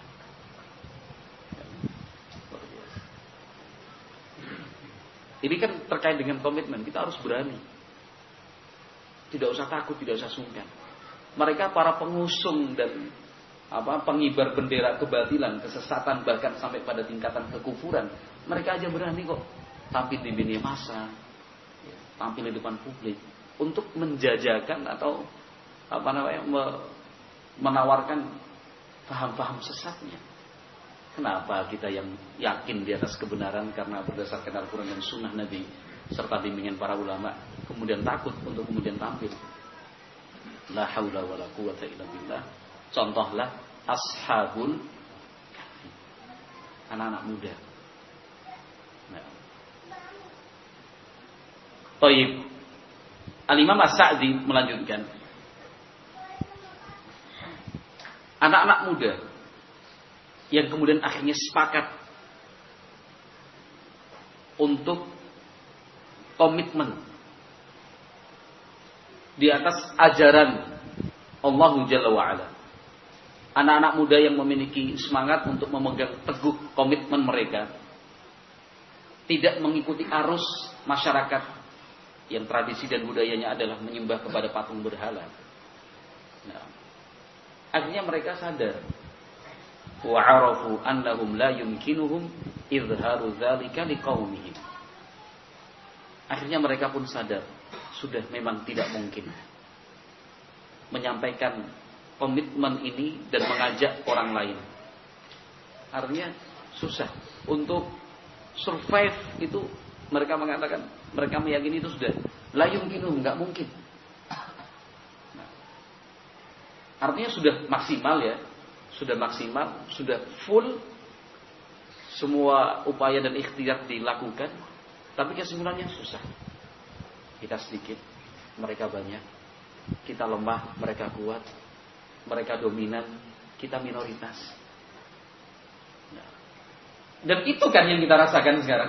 Ini kan terkait dengan komitmen. Kita harus berani. Tidak usah takut, tidak usah sungkan. Mereka para pengusung dan apa pengibar bendera kebatilan, kesesatan, bahkan sampai pada tingkatan kekufuran, mereka aja berani kok tampil di media massa, ya, tampil di depan publik untuk menjajakan atau apa namanya menawarkan paham-paham sesatnya. Kenapa kita yang yakin di atas kebenaran karena berdasarkan Al-Quran dan Sunnah Nabi serta bimbingan para ulama, kemudian takut untuk kemudian tampil? La haula wala quwata illa billah. Contohlah ashabul kahfi, anak-anak muda. Nah. Baik. Al-Imam As-Sa'di melanjutkan, anak-anak muda yang kemudian akhirnya sepakat untuk komitmen di atas ajaran Allah Jalla wa'ala. Anak-anak muda yang memiliki semangat untuk memegang teguh komitmen mereka, tidak mengikuti arus masyarakat yang tradisi dan budayanya adalah menyembah kepada patung berhala. Nah, akhirnya mereka sadar, wa'arafu annahum la yumkinuhum izharu dzalika liqaumihim. Akhirnya mereka pun sadar, sudah memang tidak mungkin menyampaikan komitmen ini dan mengajak orang lain. Artinya susah untuk survive itu. Mereka mengatakan, mereka meyakini itu sudah la yumkinuhum, enggak mungkin. Nah, artinya sudah maksimal ya. Sudah maksimal, sudah full, semua upaya dan ikhtiar dilakukan, tapi kesimpulannya susah. Kita sedikit, mereka banyak. Kita lemah, mereka kuat. Mereka dominan, kita minoritas. Nah, dan itu kan yang kita rasakan sekarang.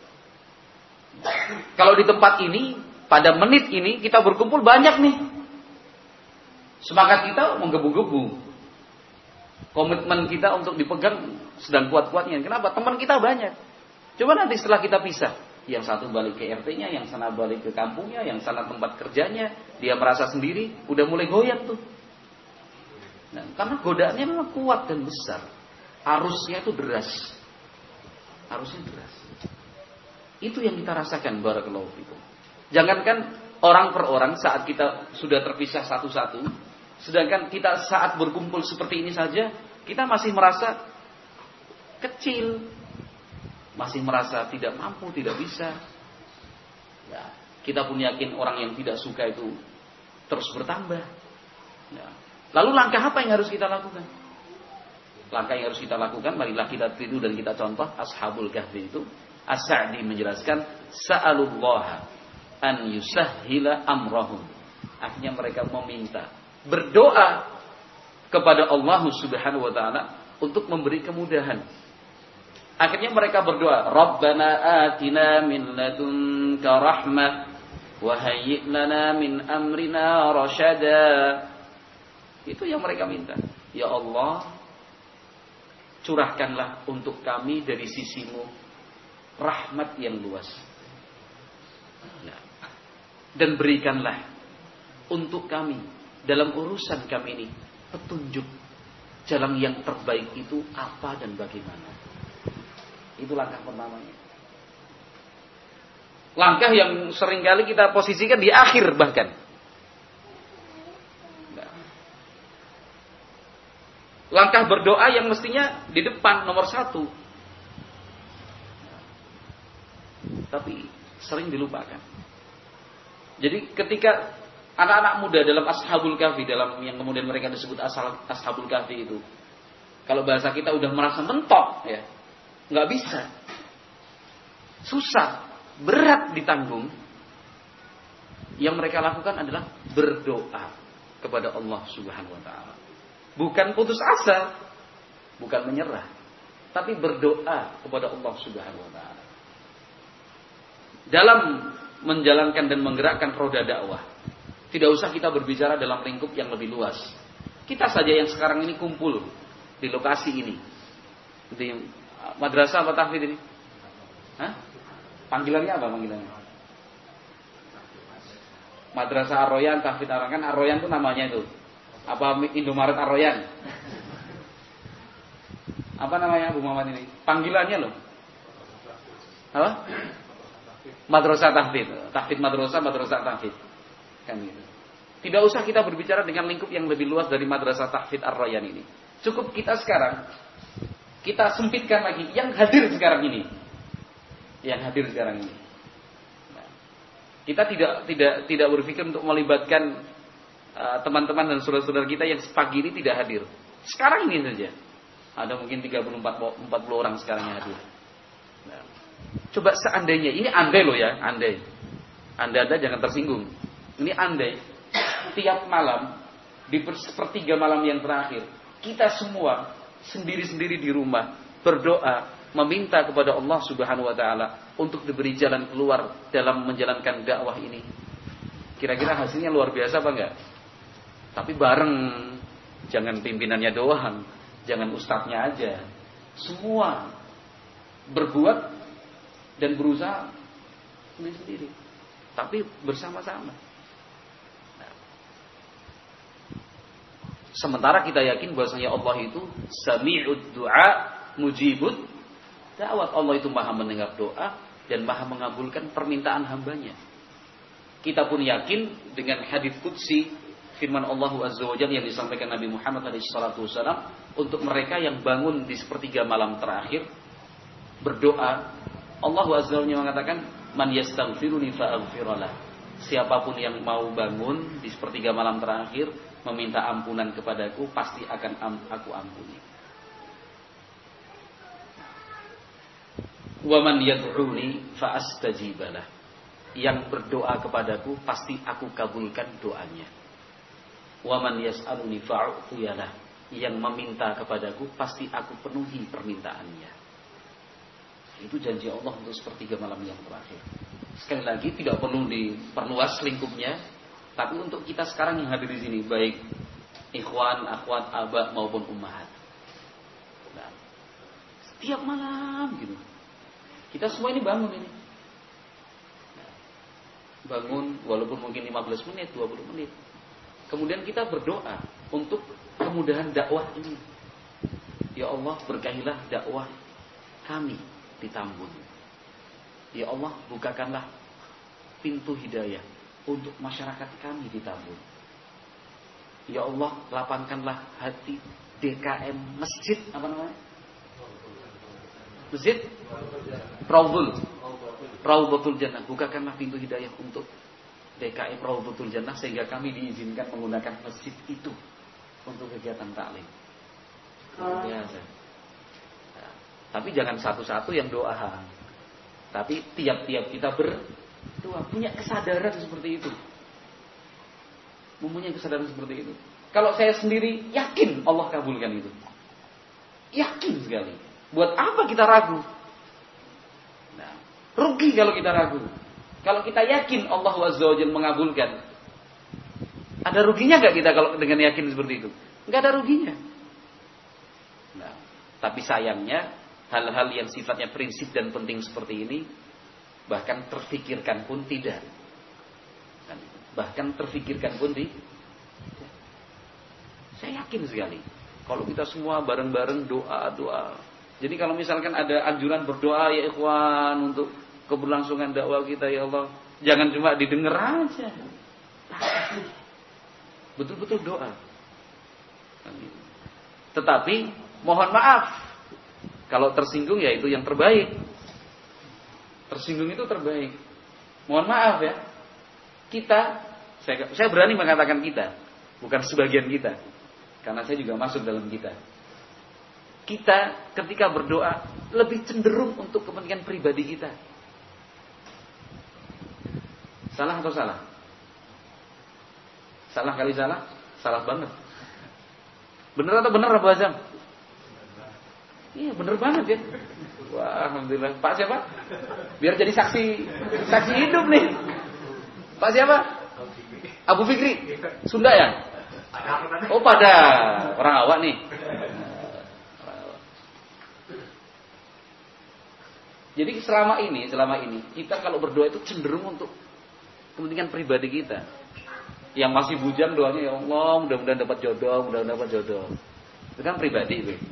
Kalau di tempat ini, pada menit ini kita berkumpul banyak nih. Semangat kita menggebu-gebu. Komitmen kita untuk dipegang sedang kuat-kuatnya. Kenapa? Teman kita banyak. Coba nanti setelah kita pisah, yang satu balik ke R T-nya, yang sana balik ke kampungnya, yang sana tempat kerjanya, dia merasa sendiri, udah mulai goyah tuh. Nah, karena godaannya memang kuat dan besar. Arusnya itu deras. Arusnya deras. Itu yang kita rasakan, barakallahu fikum. Jangankan orang per orang saat kita sudah terpisah satu-satu, sedangkan kita saat berkumpul seperti ini saja, kita masih merasa kecil, masih merasa tidak mampu, tidak bisa. Ya, kita pun yakin orang yang tidak suka itu terus bertambah. Ya. Lalu langkah apa yang harus kita lakukan? Langkah yang harus kita lakukan, marilah kita tiru dan kita contoh Ashabul Kahfi itu. As-Sa'di menjelaskan, sa'alullaha an yusahhila amrahum. Akhirnya mereka meminta, berdoa kepada Allah Subhanahu wa taala untuk memberi kemudahan. Akhirnya mereka berdoa, Rabbana atina min ladunka rahmah wa hayyi' lana min amrina rasyada. Itu yang mereka minta. Ya Allah, curahkanlah untuk kami dari sisimu rahmat yang luas. Dan berikanlah untuk kami dalam urusan kami ini petunjuk jalan yang terbaik itu apa dan bagaimana. Itu langkah pertamanya. Langkah yang seringkali kita posisikan di akhir bahkan. Langkah berdoa yang mestinya di depan nomor satu. Tapi sering dilupakan. Jadi ketika anak-anak muda dalam Ashabul Kahfi, dalam yang kemudian mereka disebut asal Ashabul Kahfi itu, kalau bahasa kita udah merasa mentok, ya, nggak bisa, susah, berat ditanggung. Yang mereka lakukan adalah berdoa kepada Allah Subhanahu Wa Taala. Bukan putus asa, bukan menyerah, tapi berdoa kepada Allah Subhanahu Wa Taala. Dalam menjalankan dan menggerakkan roda dakwah, tidak usah kita berbicara dalam lingkup yang lebih luas. Kita saja yang sekarang ini kumpul di lokasi ini, di madrasah apa tahfidz ini? Hah? Panggilannya apa panggilannya? Madrasah Ar-Royan, tahfidz Ar-Royan, kan Ar-Royan itu namanya itu. Apa Indomaret Ar-Royan? Apa namanya Bu Muhammad ini? Panggilannya loh. Apa? Madrasah tahfidz, tahfidz madrasah, madrasah tahfidz. Kan gitu. Tidak usah kita berbicara dengan lingkup yang lebih luas dari madrasah tahfidz Ar-Royan ini. Cukup kita sekarang kita sempitkan lagi yang hadir sekarang ini. Yang hadir sekarang ini. Nah, kita tidak tidak tidak berpikir untuk melibatkan uh, teman-teman dan saudara-saudara kita yang pagi ini tidak hadir. Sekarang ini saja. Ada mungkin tiga puluh empat puluh orang sekarang yang hadir. Nah, coba seandainya, ini andai loh ya, andai. Anda-anda jangan tersinggung. Ini andai tiap malam di sepertiga malam yang terakhir kita semua sendiri-sendiri di rumah berdoa meminta kepada Allah Subhanahu Wa Taala untuk diberi jalan keluar dalam menjalankan dakwah ini. Kira-kira hasilnya luar biasa apa enggak? Tapi bareng, jangan pimpinannya doang, jangan ustadznya aja. Semua berbuat dan berusaha sendiri-sendiri, tapi bersama-sama. Nah, sementara kita yakin bahwasanya Allah itu Sami'ud Du'a, Mujibud Da'wat. Allah itu Maha mendengar doa dan Maha mengabulkan permintaan hambanya. Kita pun yakin dengan hadits qudsi firman Allah Azza wa Jalla yang disampaikan Nabi Muhammad shallallahu alaihi wasallam untuk mereka yang bangun di sepertiga malam terakhir berdoa. Allah Azza wa Jalla mengatakan, "Man yastaghfiruni fa'aghfirlah." Siapapun yang mau bangun di sepertiga malam terakhir meminta ampunan kepadaku, pasti akan am- aku ampuni. Wa man yad'uni fa'astajibalah. Yang berdoa kepadaku pasti aku kabulkan doanya. Wa man yas'aluni fa'u'tiyalah. Yang meminta kepadaku pasti aku penuhi permintaannya. Itu janji Allah untuk sepertiga malam yang terakhir. Sekali lagi tidak perlu diperluas lingkupnya, tapi untuk kita sekarang yang hadir di sini, baik ikhwan, akhwat, aba maupun ummahat. Nah, setiap malam gitu. Kita semua ini bangun ini. Bangun walaupun mungkin lima belas menit, dua puluh menit. Kemudian kita berdoa untuk kemudahan dakwah ini. Ya Allah, berkahilah dakwah kami di Tambun. Ya Allah, bukakanlah pintu hidayah untuk masyarakat kami di Tambun. Ya Allah, lapangkanlah hati D K M Masjid apa namanya? Masjid Raudhul Raudhatul Jannah. Bukakanlah pintu hidayah untuk D K M Raudhatul Jannah sehingga kami diizinkan menggunakan masjid itu untuk kegiatan taklim. Biasa. Nah, tapi jangan satu-satu yang doa. Tapi tiap-tiap kita berdoa, punya kesadaran seperti itu. Mempunyai kesadaran seperti itu. Kalau saya sendiri yakin Allah kabulkan itu. Yakin sekali. Buat apa kita ragu? Nah, rugi kalau kita ragu. Kalau kita yakin Allah Azza wa Jalla mengabulkan, ada ruginya gak kita kalau dengan yakin seperti itu? Gak ada ruginya. Nah, tapi sayangnya hal-hal yang sifatnya prinsip dan penting seperti ini bahkan terfikirkan pun tidak. Bahkan terfikirkan pun tidak. Saya yakin sekali kalau kita semua bareng-bareng doa-doa. Jadi kalau misalkan ada anjuran berdoa ya ikhwan untuk keberlangsungan dakwah kita ya Allah. Jangan cuma didengar aja. Betul-betul doa. Tetapi mohon maaf kalau tersinggung ya itu yang terbaik. Tersinggung itu terbaik. Mohon maaf ya. Kita, saya, saya berani mengatakan kita, bukan sebagian kita. Karena saya juga masuk dalam kita. Kita ketika berdoa lebih cenderung untuk kepentingan pribadi kita. Salah atau salah? Salah kali salah? Salah banget. Bener atau bener Abu Azam? Iya bener banget ya. Wah alhamdulillah. Pak siapa? Biar jadi saksi saksi hidup nih. Pak siapa? Abu Fikri. Sunda ya? Oh pada orang awak nih. Jadi selama ini, selama ini kita kalau berdoa itu cenderung untuk kepentingan pribadi kita. Yang masih bujang doanya ya Allah, mudah-mudahan dapat jodoh, mudah-mudahan dapat jodoh. Itu kan pribadi itu.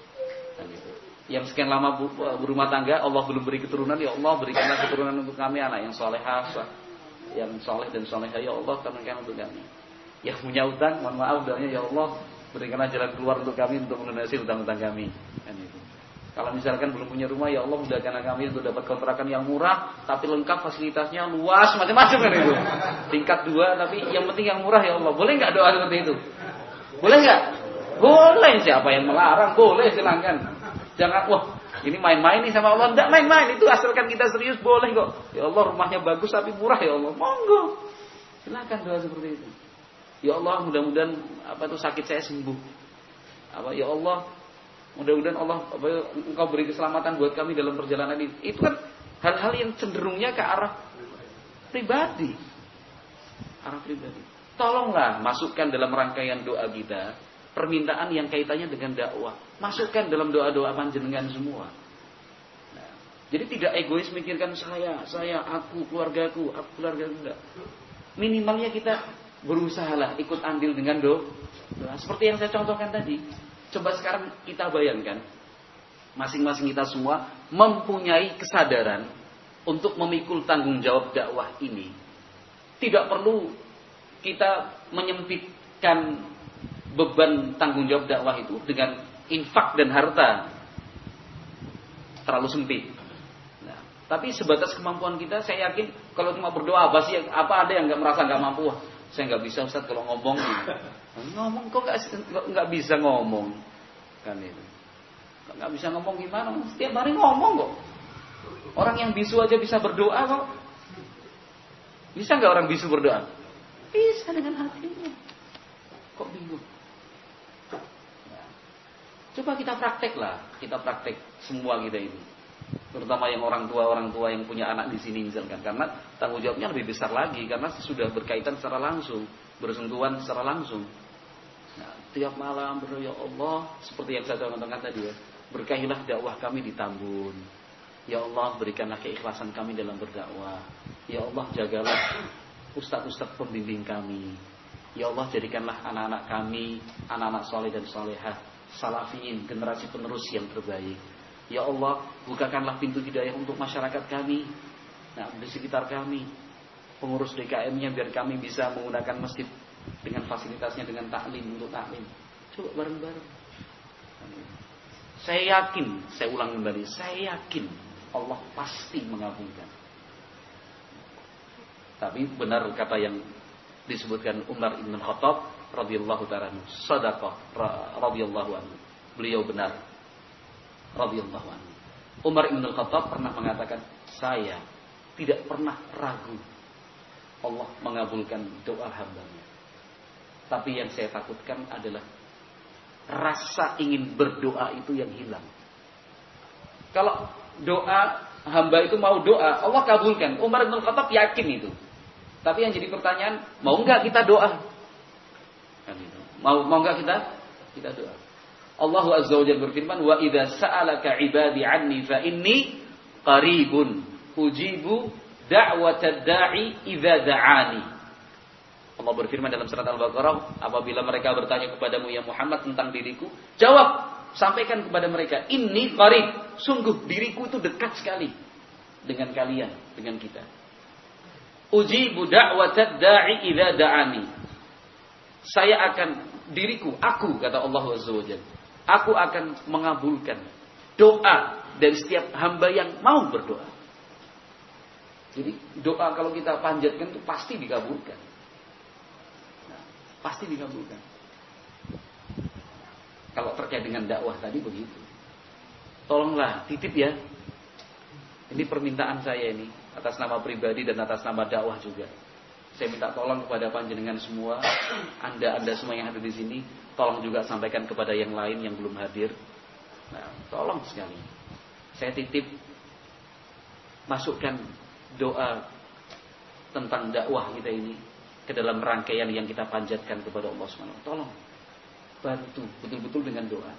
Yang sekian lama berumah tangga, Allah belum beri keturunan, ya Allah berikanlah keturunan untuk kami, anak yang solehah, yang soleh dan solehah, ya Allah berikan untuk kami. Yang punya utang, mohon maaf doanya ya Allah berikanlah jalan keluar untuk kami untuk melunasi utang-utang kami. Kan itu. Kalau misalkan belum punya rumah, ya Allah mudahkan kami untuk dapat kontrakan yang murah, tapi lengkap fasilitasnya luas macam-macam kan itu. Tingkat dua, tapi yang penting yang murah ya Allah. Boleh nggak doa seperti itu? Boleh nggak? Boleh. Siapa yang melarang? Boleh silakan. Jangan, wah ini main-main nih sama Allah. Tidak main-main, itu asalkan kita serius boleh kok. Ya Allah rumahnya bagus tapi murah ya Allah. Monggo. Silakan doa seperti itu. Ya Allah mudah-mudahan apa itu sakit saya sembuh. Apa ya Allah mudah-mudahan Allah apa, Engkau beri keselamatan buat kami dalam perjalanan ini. Itu kan hal-hal yang cenderungnya ke arah pribadi. Arah pribadi. Tolonglah masukkan dalam rangkaian doa kita permintaan yang kaitannya dengan dakwah. Masukkan dalam doa-doa panjenengan semua. Nah, jadi tidak egois mikirkan saya, saya, aku, keluargaku, aku, keluargaku enggak. Minimalnya kita berusahalah ikut andil dengan doa. Seperti yang saya contohkan tadi. Coba sekarang kita bayangkan, masing-masing kita semua mempunyai kesadaran untuk memikul tanggung jawab dakwah ini. Tidak perlu kita menyempitkan beban tanggung jawab dakwah itu dengan infak dan harta. Terlalu sempit. Nah, tapi sebatas kemampuan kita, saya yakin kalau cuma berdoa apa sih, apa ada yang nggak merasa nggak mampu? Wah, saya nggak bisa Ustaz kalau ngomong. Ngomong kok nggak nggak bisa ngomong kan itu. Nggak bisa ngomong gimana? Setiap hari ngomong kok. Orang yang bisu aja bisa berdoa kok. Bisa nggak orang bisu berdoa? Bisa dengan hatinya. Kok bingung? Nah, coba kita praktek lah, kita praktek semua kita ini. Terutama yang orang tua orang tua yang punya anak di sini misalkan, karena tanggung jawabnya lebih besar lagi karena sudah berkaitan secara langsung, bersentuhan secara langsung. Nah, tiap malam berdoa ya Allah, seperti yang saya contohkan tadi ya, berkahilah dakwah kami di Tambun. Ya Allah berikanlah keikhlasan kami dalam berdakwah. Ya Allah jagalah ustaz-ustaz pembimbing kami. Ya Allah jadikanlah anak-anak kami anak-anak soleh dan solehah, salafiyin, generasi penerus yang terbaik. Ya Allah bukakanlah pintu hidayah untuk masyarakat kami, nah di sekitar kami, pengurus D K M-nya biar kami bisa menggunakan masjid dengan fasilitasnya, dengan taklim untuk taklim. Coba bareng-bareng. Saya yakin, saya ulang kembali, saya yakin Allah pasti mengabulkan. Tapi benar kata yang disebutkan Umar Ibn Khattab radhiyallahu ta'ala anhu, sadaqah radhiyallahu anhu. Beliau benar radhiyallahu anhu. Umar Ibn Khattab pernah mengatakan, saya tidak pernah ragu Allah mengabulkan doa hambanya. Tapi yang saya takutkan adalah rasa ingin berdoa itu yang hilang. Kalau doa hamba itu mau doa, Allah kabulkan. Umar bin Khattab yakin itu. Tapi yang jadi pertanyaan, mau enggak kita doa? Kan itu. Mau mau enggak kita kita doa? Allah Azza wa Jalla berfirman, "Wa idza sa'alaka 'ibadi 'anni fa inni qaribun ujibu da'watad da'i idza da'ani." Allah berfirman dalam surat Al-Baqarah, apabila mereka bertanya kepadamu ya Muhammad tentang diriku, jawab, sampaikan kepada mereka, inni qarib, sungguh diriku itu dekat sekali. dengan kalian, dengan kita. Ujibu da'watad da'i idza da'ani. Saya akan diriku, aku kata Allah Azza wa Jalla, aku akan mengabulkan doa dari setiap hamba yang mau berdoa. Jadi doa kalau kita panjatkan itu pasti dikabulkan. Nah, pasti dikabulkan. Kalau terkait dengan dakwah tadi begitu. Tolonglah titip ya. Ini permintaan saya ini atas nama pribadi dan atas nama dakwah juga. Saya minta tolong kepada panjenengan semua, Anda-anda semua yang hadir di sini, tolong juga sampaikan kepada yang lain yang belum hadir. Nah, tolong sekali. Saya titip masukkan doa tentang dakwah kita ini ke dalam rangkaian yang kita panjatkan kepada Allah subhanahu wa taala. Tolong bantu betul-betul dengan doa.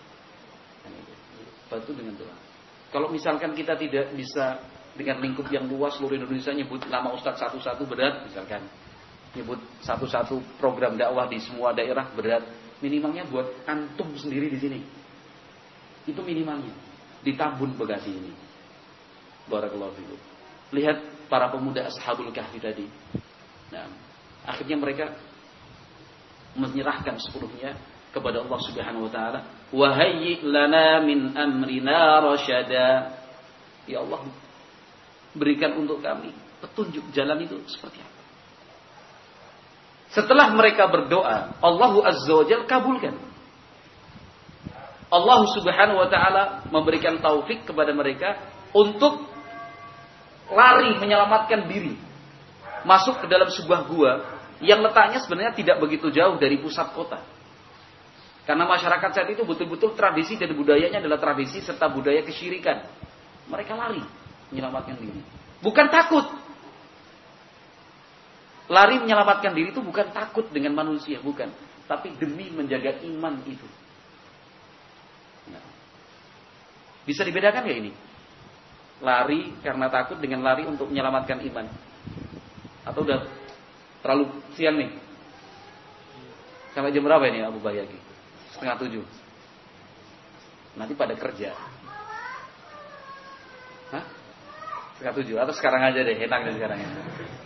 Bantu dengan doa. Kalau misalkan kita tidak bisa dengan lingkup yang luas seluruh Indonesia nyebut nama ustadz satu-satu berat, misalkan nyebut satu-satu program dakwah di semua daerah berat, minimalnya buat antum sendiri di sini. Itu minimalnya di Tambun Bekasi ini. Barakallahu fikum. Lihat para pemuda Ashabul Kahfi tadi. Nah, akhirnya mereka menyerahkan sepenuhnya kepada Allah Subhanahu wa taala. Wa hayyi lana min amrina rasyada. Ya Allah, berikan untuk kami petunjuk jalan itu seperti apa. Setelah mereka berdoa, Allah Azza wa Jalla kabulkan. Allah Subhanahu wa taala memberikan taufik kepada mereka untuk lari menyelamatkan diri. Masuk ke dalam sebuah gua yang letaknya sebenarnya tidak begitu jauh dari pusat kota. Karena masyarakat saat itu betul-betul tradisi dan budayanya adalah tradisi serta budaya kesyirikan. Mereka lari menyelamatkan diri. Bukan takut. Lari menyelamatkan diri itu bukan takut dengan manusia, bukan. Tapi demi menjaga iman itu. Nah. Bisa dibedakan gak ini? Lari karena takut dengan lari untuk menyelamatkan iman. Atau udah terlalu siang nih? Sampai jam berapa ini Abu Bayyaki? Setengah tujuh. Nanti pada kerja. Hah? Setengah tujuh. Atau sekarang aja deh. Enak deh sekarang ya.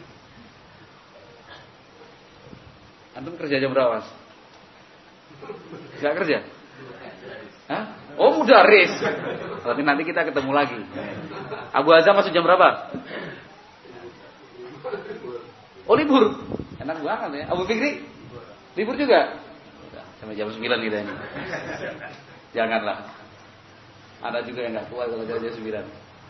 Antum kerja jam berapa, Mas? Gak kerja? Hah? Oh, mudaris. Berarti nanti kita ketemu lagi. Abu Azam masuk jam berapa? Oh, libur. Enak banget ya. Abu Fikri? Libur juga? Sampai jam sembilan kita ini. Janganlah. Ada juga yang gak kuat kalau jam sembilan.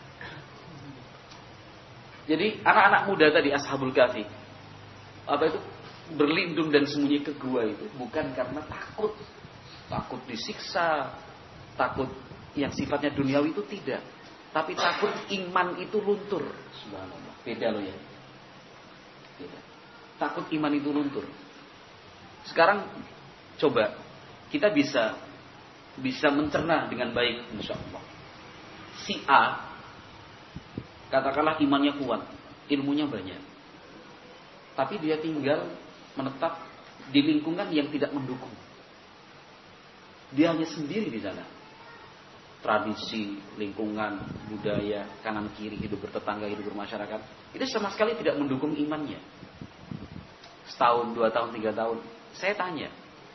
Jadi anak-anak muda tadi Ashabul Kahfi, apa itu? Berlindung dan sembunyi ke gua itu bukan karena takut. Takut disiksa, takut yang sifatnya duniawi itu tidak. Tapi takut iman itu luntur. Subhanallah. Beda loh ya. Beda. Takut iman itu luntur. Sekarang coba kita bisa bisa mencerna dengan baik insyaallah. Si A katakanlah imannya kuat, ilmunya banyak. Tapi dia tinggal menetap di lingkungan yang tidak mendukung. Dia hanya sendiri di sana. Tradisi, lingkungan, budaya, kanan kiri, hidup bertetangga, hidup bermasyarakat, itu sama sekali tidak mendukung imannya. Setahun, dua tahun, tiga tahun. Saya tanya,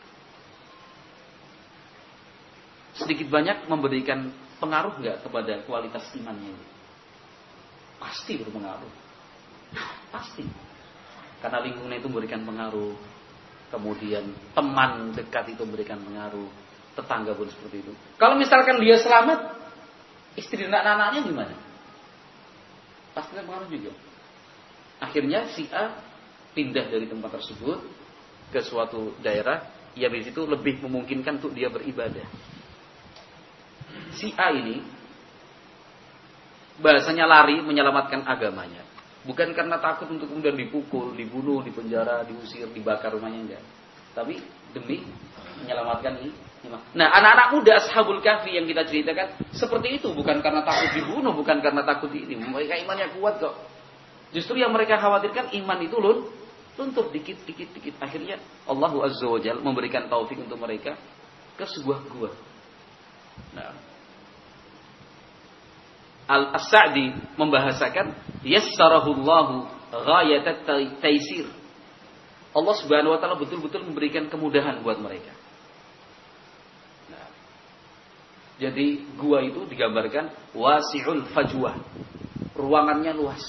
sedikit banyak memberikan pengaruh nggak kepada kualitas imannya? Pasti berpengaruh. Pasti. Karena lingkungan itu memberikan pengaruh. Kemudian teman dekat itu memberikan pengaruh. Tetangga pun seperti itu. Kalau misalkan dia selamat, istri dan anak-anaknya gimana? Pasti berpengaruh juga. Akhirnya si A pindah dari tempat tersebut ke suatu daerah yang di situ lebih memungkinkan untuk dia beribadah. Si A ini bahasanya lari menyelamatkan agamanya. Bukan karena takut untuk kemudian dipukul, dibunuh, dipenjara, diusir, dibakar rumahnya, enggak. Tapi demi menyelamatkan ini. Nah, anak-anak muda Ashabul Kahfi yang kita ceritakan seperti itu, bukan karena takut dibunuh, bukan karena takut ini. Mereka imannya kuat kok. Justru yang mereka khawatirkan iman itu lun, luntur dikit, dikit, dikit. Akhirnya Allah Azza wa Jalla memberikan taufik untuk mereka ke sebuah gua. Nah, Al-Sa'di membahasakan yassarahullahu ghayatat taisir. Allah Subhanahu wa taala betul-betul memberikan kemudahan buat mereka. Nah, jadi gua itu digambarkan wasi'ul fajwah. Ruangannya luas.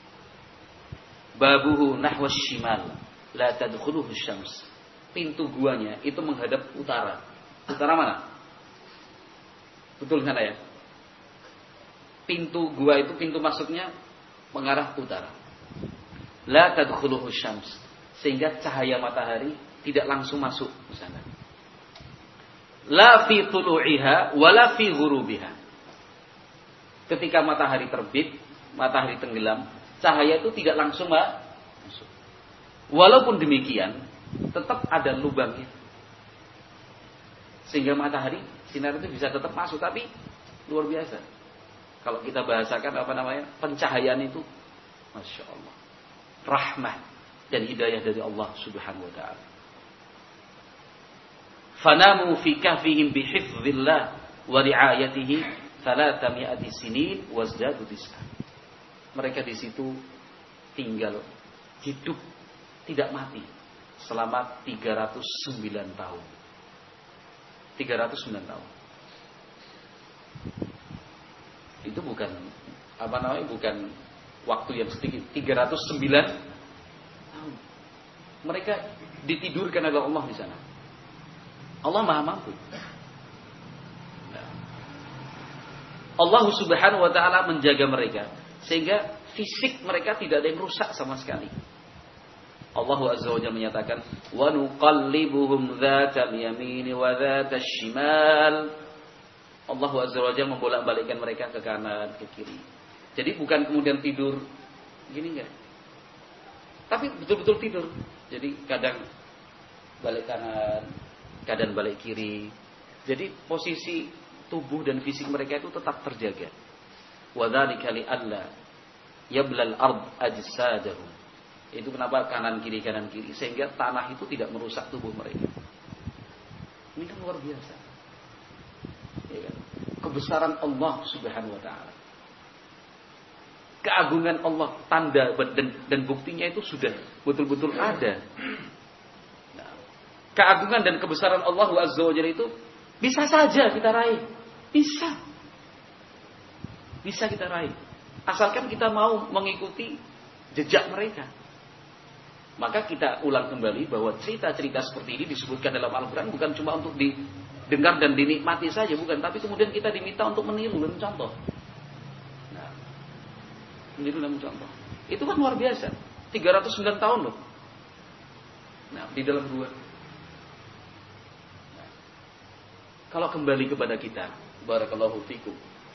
Babuhu nahwas shimal, la tadkhuluhu syams. Pintu guanya itu menghadap utara. Utara mana? Betul kan ya? Pintu gua itu pintu masuknya mengarah utara. La tadkhuluhu syams, sehingga cahaya matahari tidak langsung masuk ke sana. La fi tulu'iha wala fi ghurubiha. Ketika matahari terbit, matahari tenggelam, cahaya itu tidak langsung masuk. Walaupun demikian, tetap ada lubangnya. Sehingga matahari, sinar itu bisa tetap masuk, tapi luar biasa. Kalau kita bahasakan apa namanya? Pencahayaan itu, Masya Allah, rahmah dan hidayah dari Allah Subhanahu wa ta'ala. Fanamu fi kahfihim bihifdzillah wa ri'ayatihi thalathami'ati sinin wazdadu tis'ah. Mereka di situ tinggal hidup tidak mati selama tiga ratus sembilan tahun. tiga ratus sembilan tahun. Itu bukan apa namanya? Bukan waktu yang sedikit. tiga ratus sembilan tahun. Mereka ditidurkan oleh Allah di sana. Allah Maha mampu. Allah Subhanahu wa taala menjaga mereka sehingga fisik mereka tidak ada yang rusak sama sekali. Allah Azza wa Jalla menyatakan, "Wa nuqallibuhum dzatal yamin wa dzatash shimal." Allah Azza wa Jalla membolak-balikkan mereka ke kanan, ke kiri. Jadi bukan kemudian tidur gini enggak. Tapi betul-betul tidur. Jadi kadang balik kanan, kadang balik kiri. Jadi posisi tubuh dan fisik mereka itu tetap terjaga. Wa dzalika li alla yablal ard ajsadahum. Itu kenapa kanan kiri kanan kiri, sehingga tanah itu tidak merusak tubuh mereka. Ini kan luar biasa. Ya kan? Kebesaran Allah Subhanahu wa taala. Keagungan Allah, tanda dan, dan buktinya itu sudah betul-betul ada. Nah, keagungan dan kebesaran Allah Azza wa Jalla itu bisa saja kita raih. Bisa. Bisa kita raih. Asalkan kita mau mengikuti jejak mereka. Maka kita ulang kembali bahwa cerita-cerita seperti ini disebutkan dalam Al-Quran bukan cuma untuk didengar dan dinikmati saja, bukan. Tapi kemudian kita diminta untuk meniru dan mencontoh. Nah, meniru dan mencontoh. Itu kan luar biasa. tiga ratus sembilan tahun loh. Nah, di dalam gua. Nah, kalau kembali kepada kita, barakallahu fikum.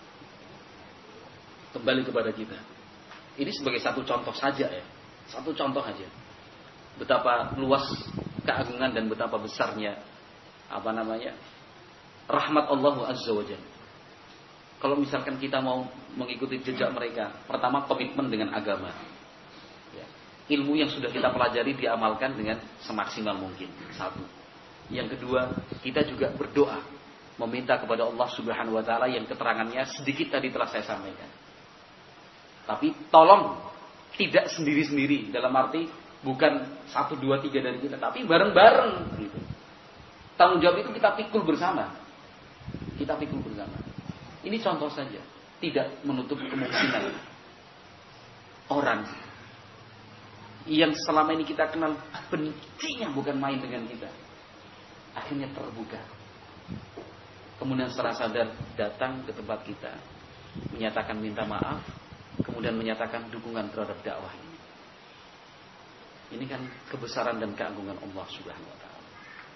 Kembali kepada kita. Ini sebagai satu contoh saja ya. Satu contoh saja. Betapa luas keagungan dan betapa besarnya apa namanya? Rahmat Allah Azza wa Jalla. Kalau misalkan kita mau mengikuti jejak mereka, pertama komitmen dengan agama. Ya. Ilmu yang sudah kita pelajari diamalkan dengan semaksimal mungkin. Satu. Yang kedua, kita juga berdoa meminta kepada Allah Subhanahu wa taala yang keterangannya sedikit tadi telah saya sampaikan. Tapi tolong tidak sendiri-sendiri, dalam arti bukan satu, dua, tiga dari kita, tapi bareng-bareng. Gitu. Tanggung jawab itu kita pikul bersama. Kita pikul bersama. Ini contoh saja, tidak menutup kemungkinan orang yang selama ini kita kenal bencinya bukan main dengan kita, akhirnya terbuka. Kemudian setelah sadar datang ke tempat kita, menyatakan minta maaf, kemudian menyatakan dukungan terhadap dakwah ini. Ini kan kebesaran dan keagungan Allah Subhanahu wa taala.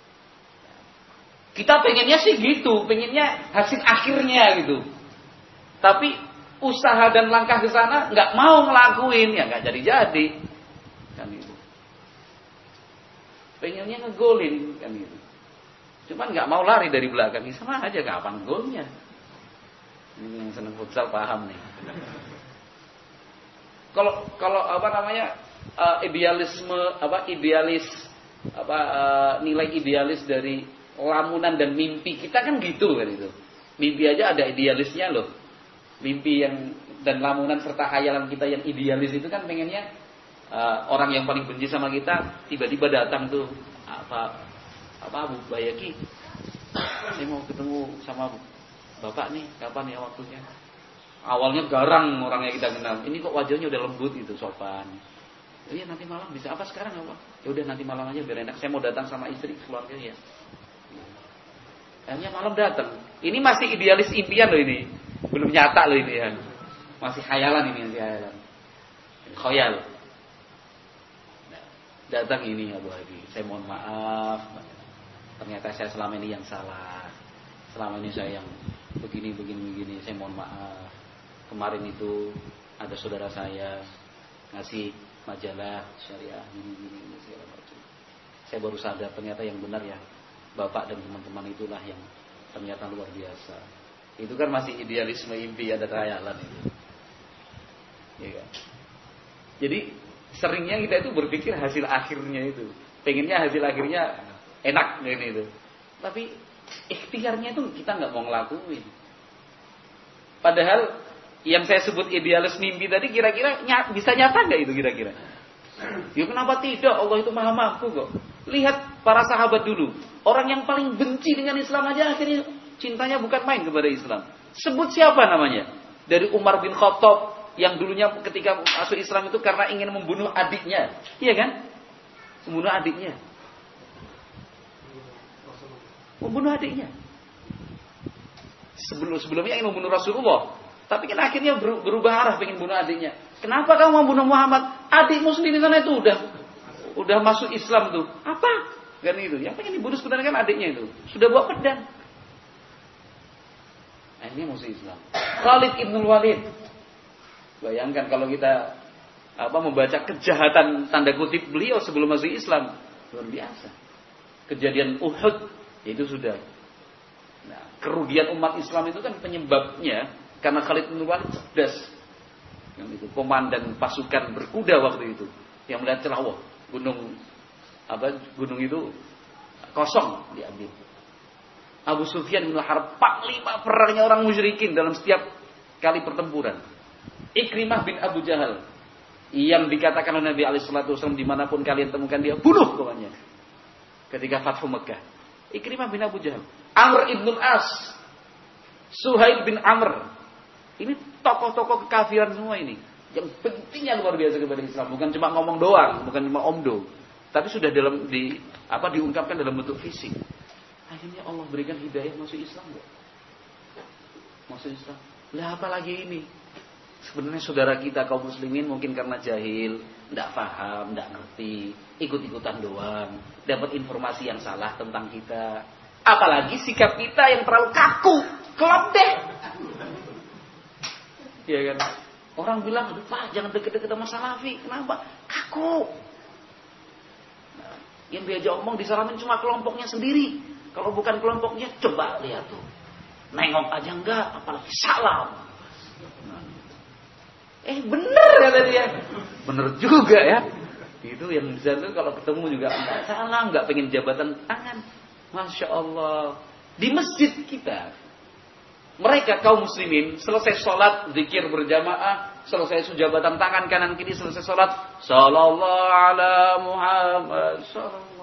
Kita pengennya sih gitu, pengennya hasil akhirnya gitu. Tapi usaha dan langkah ke sana nggak mau ngelakuin, ya nggak jadi-jadi. Kan itu. Pengennya ngegolin kan gitu. Cuman nggak mau lari dari belakang, sama aja kapan golnya. Ini yang senang futsal paham nih. Kalau kalau apa namanya uh, idealisme apa idealis apa uh, nilai idealis dari lamunan dan mimpi kita kan gitu kan itu. Mimpi aja ada idealisnya loh. mimpi yang dan lamunan serta khayalan kita yang idealis itu kan pengennya uh, orang yang paling benci sama kita tiba-tiba datang tuh apa apa Bu Bayaki, saya mau ketemu sama Bapak nih, kapan ya waktunya? Awalnya garang orangnya kita kenal, ini kok wajahnya udah lembut gitu, sopan. Oh iya nanti malam bisa apa sekarang ya Pak? Ya udah nanti malam aja biar enak. Saya mau datang sama istri keluarga ya. Akhirnya malam datang. Ini masih idealis impian loh ini. Belum nyata loh ini ya. Masih khayalan ini, masih khayalan. Khayal. Nah, datang ini Abu Hadi. Saya mohon maaf. Ternyata saya selama ini yang salah. Selama ini saya yang begini begini begini. Saya mohon maaf. Kemarin itu ada saudara saya ngasih majalah syariah gini gini gini segala macam. Saya baru sadar ternyata yang benar ya Bapak dan teman-teman itulah yang ternyata luar biasa. Itu kan masih idealisme impi, ada khayalan itu. Ya kan? Jadi seringnya kita itu berpikir hasil akhirnya itu, pengennya hasil akhirnya enak ini itu. Tapi ikhtiarnya itu kita nggak mau ngelakuin. Padahal yang saya sebut idealis mimpi tadi kira-kira ny- bisa nyata nggak itu kira-kira? Ya kenapa tidak? Allah itu maha mampu kok. Lihat para sahabat dulu, orang yang paling benci dengan Islam aja akhirnya cintanya bukan main kepada Islam. Sebut siapa namanya? Dari Umar bin Khattab yang dulunya ketika masuk Islam itu karena ingin membunuh adiknya, iya kan? Membunuh adiknya, membunuh adiknya. Sebelum sebelumnya ingin membunuh Rasulullah. Tapi kan akhirnya berubah arah pengen bunuh adiknya. Kenapa kamu mau bunuh Muhammad? Adikmu sendiri sana itu udah udah masuk Islam tuh. Apa? Kan itu. Yang pengen dibunuh sebenarnya kan adiknya itu. Sudah bawa pedang. Akhirnya masuk Islam. Khalid ibnul Walid. Bayangkan kalau kita apa membaca kejahatan tanda kutip beliau sebelum masuk Islam. Luar biasa. Kejadian Uhud itu sudah. Nah, kerugian umat Islam itu kan penyebabnya karena Khalid bin Walid cerdas. Yang itu komandan pasukan berkuda waktu itu yang melihat celah, wah, gunung apa gunung itu kosong diambil. Abu Sufyan bin Harb, panglima perangnya orang musyrikin dalam setiap kali pertempuran. Ikrimah bin Abu Jahal yang dikatakan oleh Nabi alaihi salatu wasallam dimanapun kalian temukan dia bunuh pokoknya. Ketika Fathu Mekah, Ikrimah bin Abu Jahal, Amr ibn As, Suhail bin Amr. Ini tokoh-tokoh kekafiran semua ini. Yang pentingnya luar biasa kepada Islam. Bukan cuma ngomong doang, bukan cuma omdo. Tapi sudah dalam di apa diungkapkan dalam bentuk fisik. Akhirnya Allah berikan hidayah masuk Islam enggak? Masuk Islam. Lah apalagi ini? Sebenarnya saudara kita kaum muslimin mungkin karena jahil, enggak paham, enggak ngerti, ikut-ikutan doang, dapat informasi yang salah tentang kita. Apalagi sikap kita yang terlalu kaku, kelop deh. Ya kan? Orang bilang, aduh Pak, jangan deket-deket sama Salafi. Kenapa? Kaku. Nah, yang diajak omong disalamin cuma kelompoknya sendiri. Kalau bukan kelompoknya, coba lihat tuh. Nengok aja enggak, apalagi salam. Nah. Eh bener kata dia. Bener juga ya. Itu yang bisa tuh kalau ketemu juga enggak salam, enggak pengen jabatan tangan. Masya Allah. Di masjid kita, mereka kaum muslimin selesai sholat zikir berjamaah, selesai jabatan tangan kanan kiri, selesai sholat sallallahu ala Muhammad sallallahu.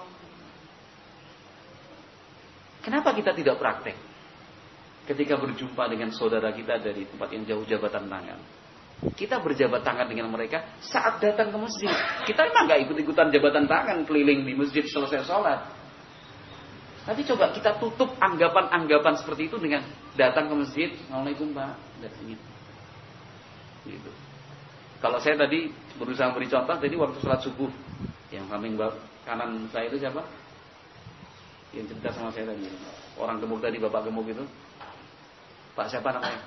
Kenapa kita tidak praktek ketika berjumpa dengan saudara kita dari tempat yang jauh jabatan tangan? Kita berjabat tangan dengan mereka saat datang ke masjid. Kita memang gak ikut-ikutan jabatan tangan keliling di masjid selesai sholat. Tapi coba kita tutup anggapan-anggapan seperti itu dengan datang ke masjid, Assalamualaikum Pak, datangin. Gitu. Kalau saya tadi berusaha beri contoh, tadi waktu sholat subuh, yang samping kanan saya itu siapa? Yang cerita sama saya tadi, orang gemuk tadi, bapak gemuk itu, Pak siapa namanya?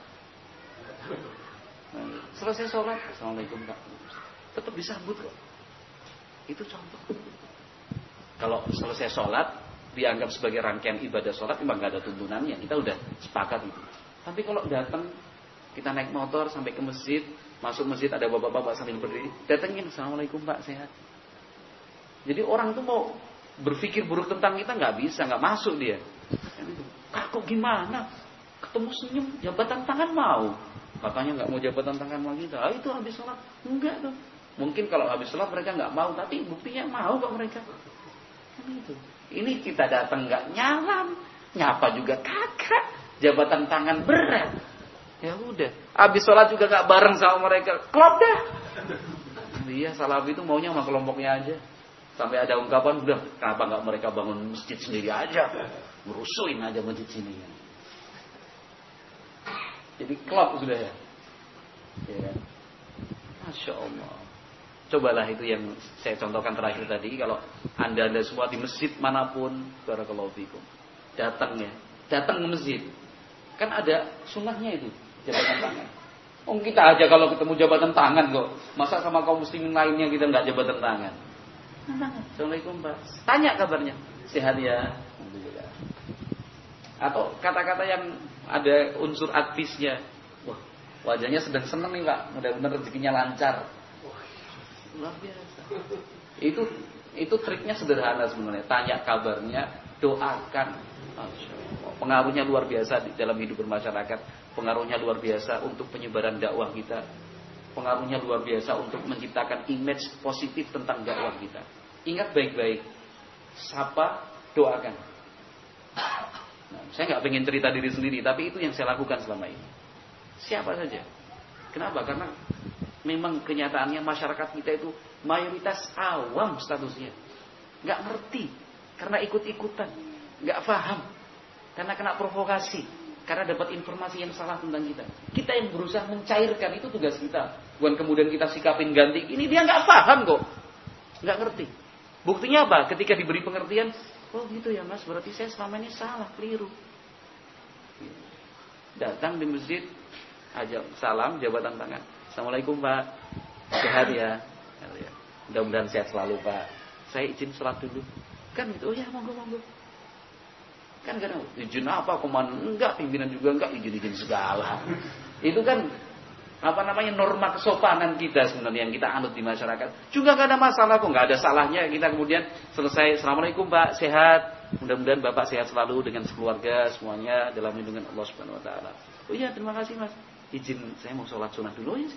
Nah, selesai sholat, Assalamualaikum Pak, tetap disambut kok. Itu contoh. Kalau selesai sholat dianggap sebagai rangkaian ibadah sholat, memang gak ada tuntunannya, kita udah sepakat itu. Tapi kalau datang, kita naik motor sampai ke masjid, masuk masjid ada bapak-bapak sambil berdiri, datengin, Assalamualaikum Pak, sehat. Jadi orang tuh mau berpikir buruk tentang kita nggak bisa, nggak masuk dia. Kaku gimana? Ketemu senyum, jabatan tangan mau. Katanya nggak mau jabatan tangan sama kita. Ah, itu habis sholat. Enggak tuh. Mungkin kalau habis sholat mereka nggak mau, tapi buktinya mau kok mereka. Itu. Ini kita datang nggak nyalam, nyapa juga kagak, jabatan tangan berat. Ya udah, habis sholat juga nggak bareng sama mereka, klop dah. Iya, Salafi itu maunya sama kelompoknya aja. Sampai ada ungkapan, udah kenapa nggak mereka bangun masjid sendiri aja, merusuhin aja masjid sini. Jadi klop sudah ya. Ya. Masya Allah. Cobalah itu yang saya contohkan terakhir tadi. Kalau anda-anda semua di masjid manapun, barakallahu fikum, datang ya, datang ke masjid. Kan ada sunnahnya itu, jabatan tangan. Oh, kita aja kalau ketemu jabatan tangan kok. Masa sama kaum muslimin lainnya kita nggak jabatan tangan? Assalamualaikum Pak. Tanya kabarnya. Sehat ya. Atau kata-kata yang ada unsur advisnya. Wah, wajahnya sedang senang nih Pak. Mudah-mudahan rezekinya lancar. Luar biasa. Itu itu triknya sederhana sebenarnya. Tanya kabarnya, doakan. Pengaruhnya luar biasa di dalam hidup bermasyarakat. Pengaruhnya luar biasa untuk penyebaran dakwah kita. Pengaruhnya luar biasa untuk menciptakan image positif tentang dakwah kita. Ingat baik-baik. Sapa, doakan. Nah, saya nggak pengen cerita diri sendiri, tapi itu yang saya lakukan selama ini. Siapa saja. Kenapa? Karena memang kenyataannya masyarakat kita itu mayoritas awam statusnya, nggak ngerti, karena ikut-ikutan, nggak paham, karena kena provokasi, karena dapat informasi yang salah tentang kita. Kita yang berusaha mencairkan, itu tugas kita. Bukan kemudian kita sikapin ganti. Ini dia nggak paham kok, nggak ngerti. Buktinya apa? Ketika diberi pengertian, oh gitu ya Mas, berarti saya selama ini salah, keliru. Datang di masjid, ajak salam, jabatan tangan. Assalamualaikum Pak, sehat ya. Mudah-mudahan sehat selalu Pak. Saya izin sholat dulu. Kan gitu, oh ya monggo-monggo. Kan karena izin apa, komandan enggak, pimpinan juga enggak, izin-izin segala. Itu kan apa namanya norma kesopanan kita sebenarnya yang kita anut di masyarakat. Juga enggak ada masalah kok, enggak ada salahnya kita kemudian selesai Assalamualaikum Pak, sehat. Mudah-mudahan Bapak sehat selalu dengan sekeluarga semuanya dalam lindungan Allah Subhanahu wa taala. Oh iya, terima kasih Mas. Izin saya mau sholat sunnah dulu ya.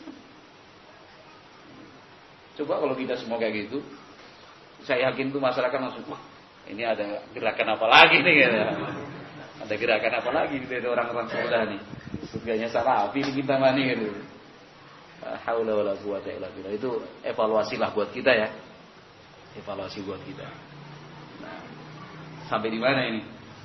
Coba kalau kita semua kayak gitu, saya yakin tuh masyarakat langsung, wah ini ada gerakan apa lagi nih gitu. Ada gerakan apa lagi gitu orang-orang Sudah nih. Surganya Salafi ini kita mani gitu. Haula wala quwata illa billah. Itu evaluasilah buat kita ya. Evaluasi buat kita. Nah, sampai di mana ini?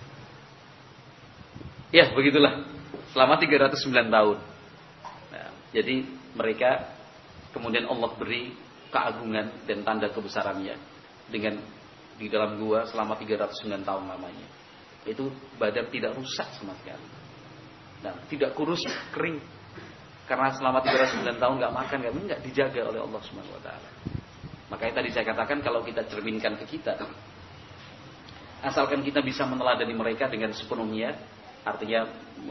Ya, begitulah. Selama tiga ratus sembilan tahun. Nah, jadi mereka kemudian Allah beri keagungan dan tanda kebesarannya dengan di dalam gua selama tiga ratus sembilan tahun lamanya. Itu badan tidak rusak sama sekali. Nah, tidak kurus, kering. Karena selama tiga ratus sembilan tahun enggak makan, enggak enggak dijaga oleh Allah Subhanahu wa taala. Makanya tadi saya katakan kalau kita cerminkan ke kita, asalkan kita bisa meneladani mereka dengan sepenuhnya, artinya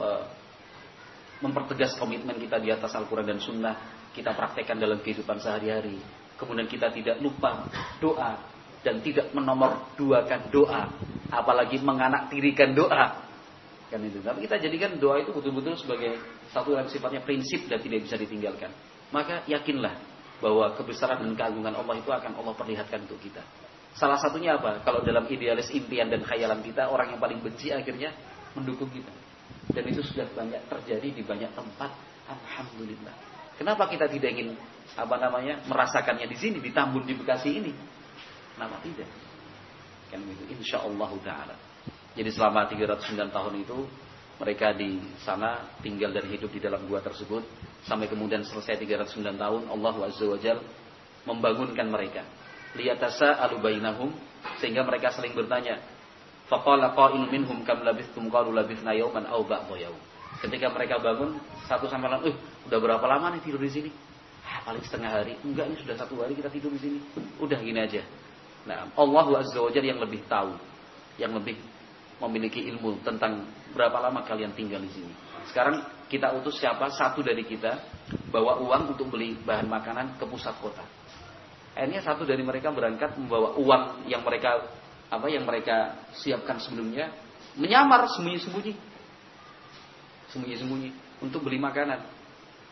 mempertegas komitmen kita di atas Al-Quran dan Sunnah, kita praktekkan dalam kehidupan sehari-hari. Kemudian kita tidak lupa doa dan tidak menomorduakan doa, apalagi menganaktirikan doa. Kan itu. Tapi kita jadikan doa itu betul-betul sebagai satu yang sifatnya prinsip dan tidak bisa ditinggalkan. Maka yakinlah bahwa kebesaran dan keagungan Allah itu akan Allah perlihatkan untuk kita. Salah satunya apa? Kalau dalam idealis impian dan khayalan kita, orang yang paling benci akhirnya mendukung kita. Dan itu sudah banyak terjadi di banyak tempat. Alhamdulillah. Kenapa kita tidak ingin apa namanya merasakannya di sini, di Tambun, di Bekasi ini? Kenapa tidak? Kan begitu. Insyaallah taala. Jadi selama tiga ratus sembilan tahun itu mereka di sana tinggal dan hidup di dalam gua tersebut sampai kemudian selesai tiga ratus sembilan tahun Allah Azza wa Jalla membangunkan mereka. Liyatasa'alu bainahum, sehingga mereka saling bertanya. Faqala qa'ilun minhum kam labithtum qalu labithna yawman aw ba'dha yawm. Ketika mereka bangun satu sama lain, "Eh, udah berapa lama nih tidur di sini?" "Ah, paling setengah hari." "Enggak, ini sudah satu hari kita tidur di sini." Udah gini aja. Nah, Allah Azza wa Jalla yang lebih tahu, yang lebih memiliki ilmu tentang berapa lama kalian tinggal di sini. Sekarang kita utus siapa? Satu dari kita bawa uang untuk beli bahan makanan ke pusat kota. Akhirnya satu dari mereka berangkat membawa uang yang mereka apa yang mereka siapkan sebelumnya, menyamar sembunyi-sembunyi, sembunyi-sembunyi untuk beli makanan.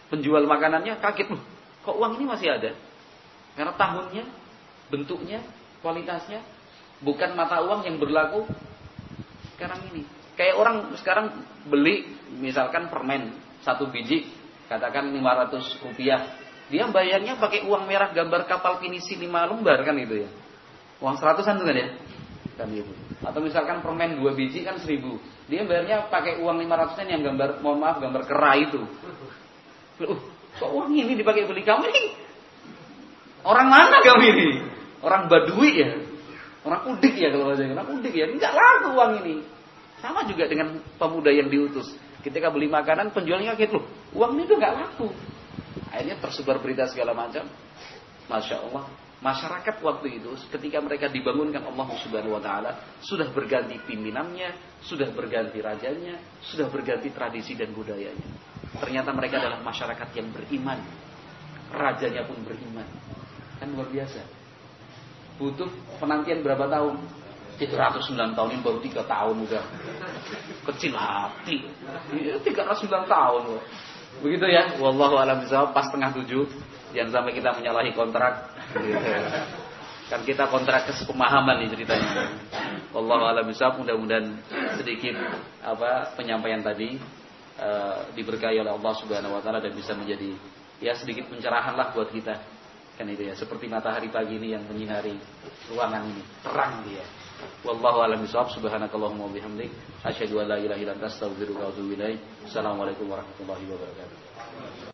Penjual makanannya kaget, loh, kok uang ini masih ada? Karena tahunnya, bentuknya, kualitasnya bukan mata uang yang berlaku sekarang ini. Kayak orang sekarang beli misalkan permen satu biji, katakan lima ratus rupiah. Dia bayarnya pakai uang merah gambar kapal pinisi lima lembar kan gitu ya. Uang seratusan tuh kan ya. Kan gitu. Atau misalkan permen dua biji kan seribu. Dia bayarnya pakai uang lima ratusan yang gambar, mohon maaf, gambar kera itu. Loh, kok uang ini dipakai beli kamu ini? Orang mana kamu ini? Orang Badui ya? Orang udik ya kalau saya orang udik ya? Enggak laku uang ini. Sama juga dengan pemuda yang diutus. Ketika beli makanan, penjualnya kaget, loh, uang ini tuh enggak laku. Akhirnya tersebar berita segala macam. Masya Allah. Masyarakat waktu itu ketika mereka dibangunkan Allah Subhanahu wa taala sudah berganti pimpinannya, sudah berganti rajanya, sudah berganti tradisi dan budayanya. Ternyata mereka adalah masyarakat yang beriman. Rajanya pun beriman. Kan luar biasa. Butuh penantian berapa tahun? tiga ratus sembilan tahun, ini baru tiga tahun udah. Kecil hati. tiga ratus sembilan tahun loh. Begitu ya. Wallahu a'lam bishawab, pas setengah tujuh. Jangan sampai kita menyalahi kontrak. Kan kita kontrak kesepemahaman nih ceritanya. Wallahu a'lam bishawab, mudah-mudahan sedikit apa penyampaian tadi uh, diberkahi oleh Allah Subhanahu wa taala dan bisa menjadi ya sedikit pencerahan lah buat kita. Kan itu ya, seperti matahari pagi ini yang menyinari ruangan ini, terang dia. Wallahu a'lam bishawab, subhanakallahumma wa bihamdik, asyhadu an la ilaha illa anta, astaghfiruka wa atubu ilaik. Assalamualaikum warahmatullahi wabarakatuh.